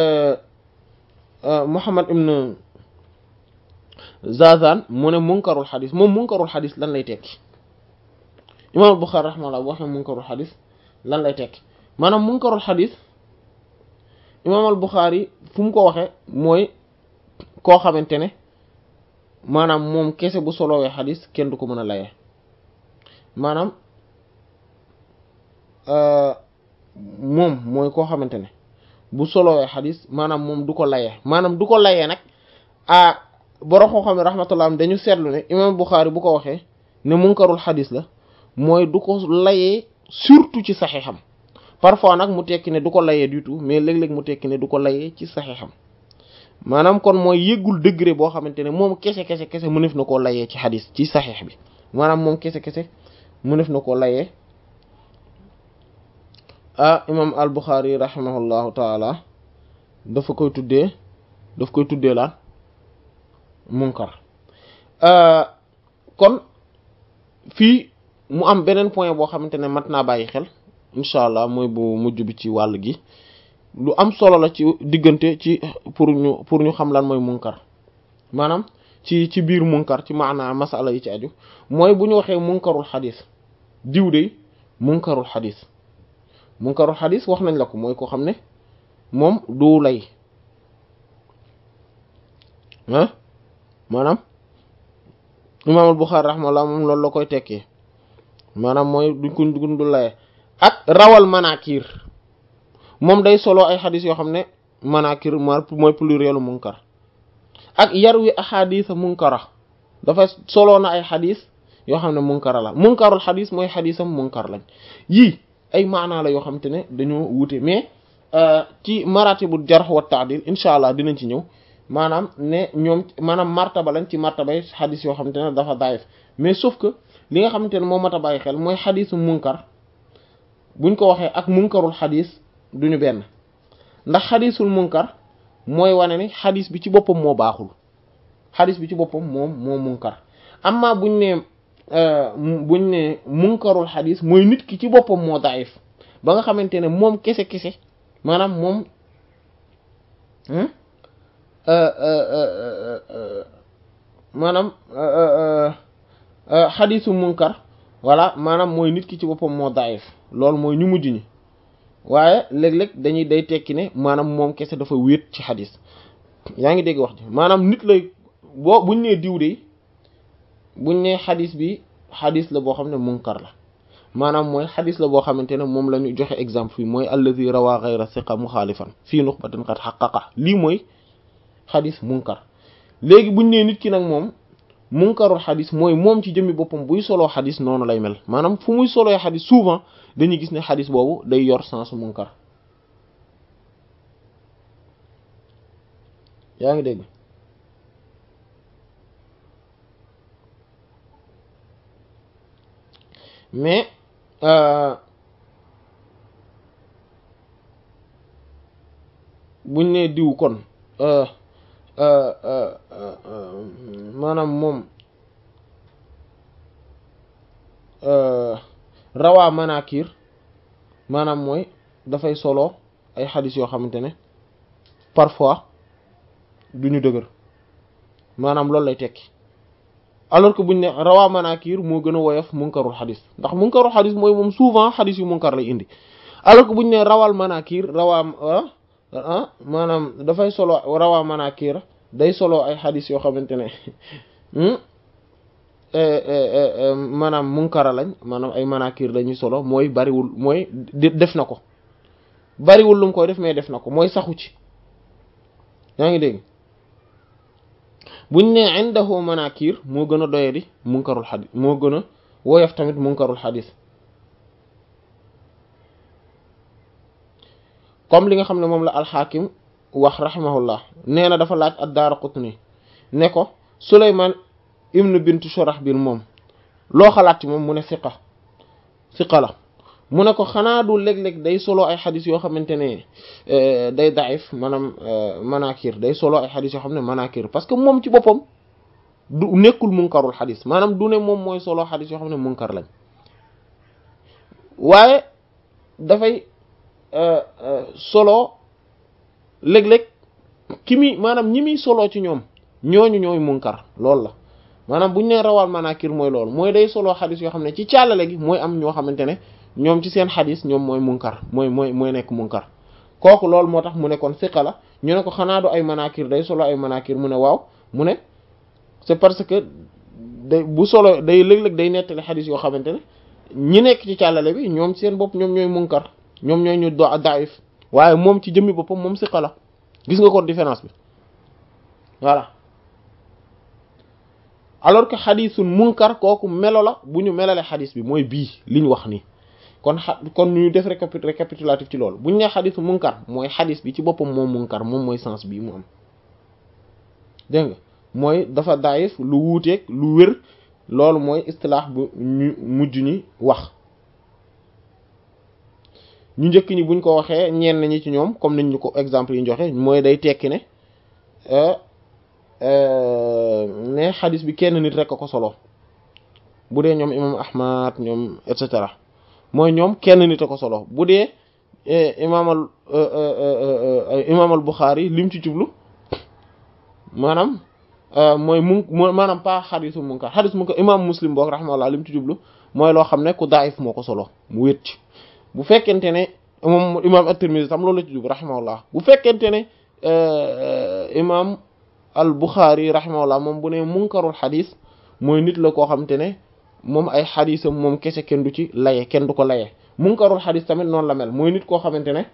Muhammad ibn Zazan mu ne munkarul xadis moom munkarul xadis lan lay tekki imaam al Buxaari rahimahullah bu waxee munkarul xadis lan lay tekki maanaam munkarul xadis imaam al Buxaari fu mu ko waxee mooy koo xamante ne maanaam moom kese bu solowee xadis kenn du ko mën a layee maanaam moom mooy koo xamante ne bu solowee xadis maanaam moom du ko layee maanaam du ko layee nag ah borom koo xam ne rahmatullah am dañu seetlu ne imaam Buxaari bu ko waxee ne munkarul xadis la mooy du ko layee surtout ci saxiixam parfois nag mu tekki ne du ko layee du tout mais léeg-léeg mu tekki ne du ko layee ci saxiixam maanaam kon mooy yëggul degré boo xamante ne moom kese kese kese mënef na koo layee ci xadis ci saxiix bi maanaam moom kese kese mënef na koo layee ah imam al Buxaari rahimahullahu taala dafa koy tuddee daf koy tuddee laan munkar kon fii mu am beneen point boo xamante ne mat naa bàyyi xel incha allah mooy bu mujj bi ci wàll gi lu am solo la ci diggante ci pour ñu pour ñu xam lan mooy munkar maanaam ci ci biir munkar ci maanaa masala yi ci aju mooy bu ñu waxee munkarul xadis diw de munkarul xadis munkarul xadis wax nañ la ko mooy koo xam ne moom du lay ah maanaam imaamul Buxaari rahimahullah moom loolu la koy tekkee maanaam mooy duñ ko du laye ak rawal manakir moom day solo ay xadis yoo xam ne manakir mooy plurielu munkar ak yarwi ahadisa munkara dafa solo na ay xadis yoo xam ne munkara la munkarul xadis mooy xadisam munkar lañ yii ay maanaa la yoo xam te ne dañoo wute mais ci maratibul jarh wa ta'dil insha allah dinañ ci ñëw maanaam ne ñoom maanaam martaba lañ ci martabay xadis yoo xamante ne dafa daif mais sauf que li nga xamante ne moo mat a bàyyi xel mooy xadisu munkar buñ ko waxee ak munkarul xadis duñu benn ndax xadisul munkar mooy wane ni xadis bi ci boppam moo baaxul xadis bi ci boppam moom moo munkar amma buñ ne buñ ne munkarul xadis mooy nit ki ci boppam moo daif ba nga xamante ne moom kese kese maanaam moom maanaam xadisu munkar voilà maanaam mooy nit ki ci boppam moo daif loolu mooy ñu mujj ñi waaye léeg-léeg dañuy day tekki ne maanaam moom kese dafa wéet ci xadis yaa ngi dégg wax ji maanaam nit lay boo buñ nee diw de buñ nee xadis bi xadis la boo xam ne munkar la maanaam mooy xadis la boo xamante ne moom la ñu joxe exemple fii mooy allazi rawa ghayra thiqa muxaalifan fii nuxbatin qad xaqaqa lii mooy xadis munkar léegi buñ nee nit ki nag moom munkarul xadis mooy moom ci jëmmi boppam buy soloo xadis noonu lay mel maanaam fu muy soloo xadis souvent dañuy gis ne xadis boobu day yor sens munkar yaa ngi dégg mais buñ nee diw kon maanaam moom rawaa manakir maanaam mooy dafay solo ay xadis yoo xamante ne parfois duñu dëgër maanaam loolu lay tekki alors que buñ ne rawaa manakir moo gën a woyof munkarul xadis ndax munkarul xadis mooy moom souvent xadis yu munkar lay indi alors que buñ ne rawal manakir rawaa ah maanaam dafay solo rawaa manakir day solo ay xadis yoo xamante ne maanaam munkara lañ maanaam ay manakir lañuy solo mooy bariwul mooy def na ko bariwul lu mu koy def mais def na ko mooy saxu ci yaa ngi dégg buñ ne indahu manakir moo gën a doyadi munkarul xadis moo gën a woyof tamit munkarul xadis comme li nga xam ne moom la alxaakim wax rahimahullah nee na dafa laaj ad-Daaraqutni ne ko Sulaymaan ibnu bintu Shurahbil moom loo xalaat ci moom mu ne siqa siqa la mu ne ko xanaa du léeg-léeg day solo ay xadis yoo xamante ne day daif maanaam manakir day solo ay xadis yoo xam ne manakir parce que moom ci boppam du nekkul munkarul xadis maanaam du ne moom mooy solo xadis yoo xam ne munkar lañ waaye dafay solo léeg-léeg ki muy maanaam ñi muy solo ci ñoom ñooñu ñooy munkar loolu la maanaam bu ñu nee rawal manakir mooy loolu mooy day solo xadis yoo xam ne ci càllale gi mooy am ñoo xamante ne ñoom ci seen xadis ñoom mooy munkar mooy mooy mooy nekk munkar kooku loolu moo tax mu ne kon siqa la ñu ne ko xanaa du ay manakir day solo ay manakir mu ne waaw mu ne c'est parce que day bu solo day léeg-léeg day nettali xadis yoo xamante ne ñi nekk ci càllale bi ñoom seen bopp ñoom ñooy munkar ñoom ñooy ñu do daif waaye moom ci jëmmi boppam moom siqa la gis nga kon différence bi voilà alors que xadisun munkar kooku melo la bu ñu melale xadis bi mooy bii li ñu wax nii kon xa kon ñu def récapitulatif ci loolu bu ñu nee xadisu munkar mooy xadis bi ci boppam moom munkar moom mooy sens bii mu am dégg nga mooy dafa daif lu wuuteeg lu wér loolu mooy istilaax bu ñu mujj ñi wax ñu njëkk ñi buñ ko waxee ñenn ñi ci ñoom comme niñ ñu ko exemple yi ñu joxe mooy day tekki ne ne xadis bi kenn nit rek a ko solo bu dee ñoom imam ahmad ñoom et cetera mooy ñoom kenn nit a ko solo bu dee imaamal imaamal Buxaari lim ci jublu maanaam mooy mun maanaam pas xadisu munkar xadis munkar imam Muslim boog rahimahullah lim ci jublu mooy loo xam ne ku daif moo ko solo mu wét ci bu fekkente ne moom imam at-Tirmidhi tam loolu la ci jublu rahimahullah bu fekkente ne imam al Buxaari rahimahullah moom bu ne munkarul xadis mooy nit la koo xamante ne moom ay xadisam moom kese kenn du ci laye kenn du ko laye munkarul xadis tamit noonu la mel mooy nit koo xamante ne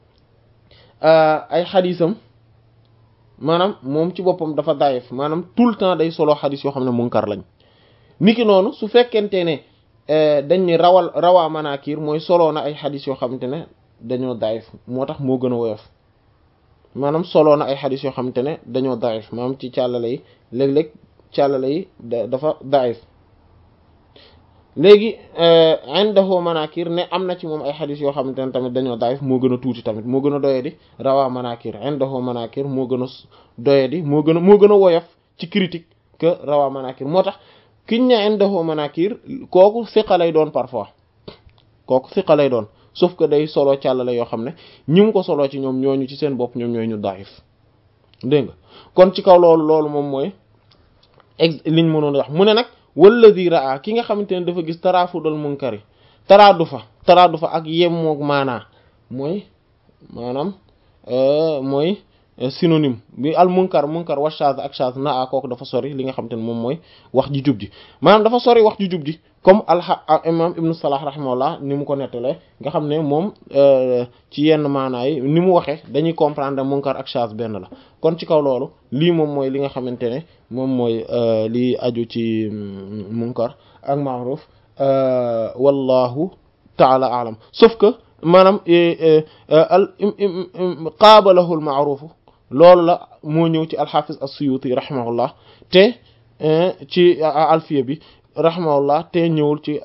ay xadisam maanaam moom ci boppam dafa daif maanaam tout le temps day solo xadis yoo xam ne munkar lañ niki noonu su fekkente ne dañ ne rawal rawaa manakir mooy solo na ay xadis yoo xamante ne dañoo daif moo tax moo gën a woyof maanaam solo na ay xadis yoo xamante ne dañoo daif maanaam ci càllale yi léeg-léeg càllale yi dafa daif léegi indahu manakir ne am na ci moom ay xadis yoo xamante ne tamit dañoo daif moo gën a tuuti tamit moo gën a doyadi rawaa manakir indahu manakir moo gën a doyadi moo gën a moo gën a woyof ci critique que rawaa manakir moo tax kiñ ne indahu manakir kooku siqa lay doon parfois kooku siqa lay doon sauf que day solo càllale yoo xam ne ñi mu ko solo ci ñoom ñooñu ci seen bopp ñoom ñooy ñu daif dégg nga kon ci kaw loolu loolu moom mooy ex liñ mënoon wax mu ne nag walladi raa ki nga xamante ne dafa gis taraafudal munkari taraadu fa taraadu fa ak yemmoog maanaa mooy maanaam mooy synonyme bi al munkar munkar wa shaz ak shaz naa kooku dafa sori li nga xamante ne moom mooy wax ji jub ji maanaam dafa sori wax ji jub ji comme al imam ibnu salah rahimahullah ni mu ko nettalee nga xam ne moom ci yenn maanaa yi ni mu waxee dañuy comprendre munkar ak shaz benn la kon ci kaw loolu lii moom mooy li nga xamante ne moom mooy li aju ci munkar ak ma'ruf wallahu ta'ala a'lam sauf que maanaam al qaabalahu al ma'ruf loolu la moo ñëw ci al-Hafiz as-Suyuti rahimahullah te ci alfiya bi rahimahullah te ñëwul ci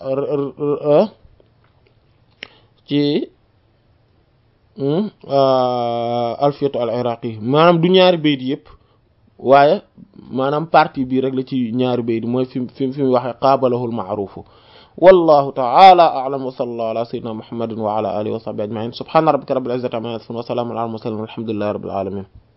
ci alfiyatu al-Iraqi maanaam du ñaari bayt yëpp waaye maanaam partie bii rek la ci ñaari bayt mooy fi fi fi mu waxee qaabalahu al-ma'ruf wallahu ta'ala a'lam wa sallallahu ala sayyidina muhammadin wa ala alihi wa sahbihi ajma'in subhana rabbika rabbil izzati amma yasifun wa salamun ala al mursalin walhamdulillahi rabbil alamin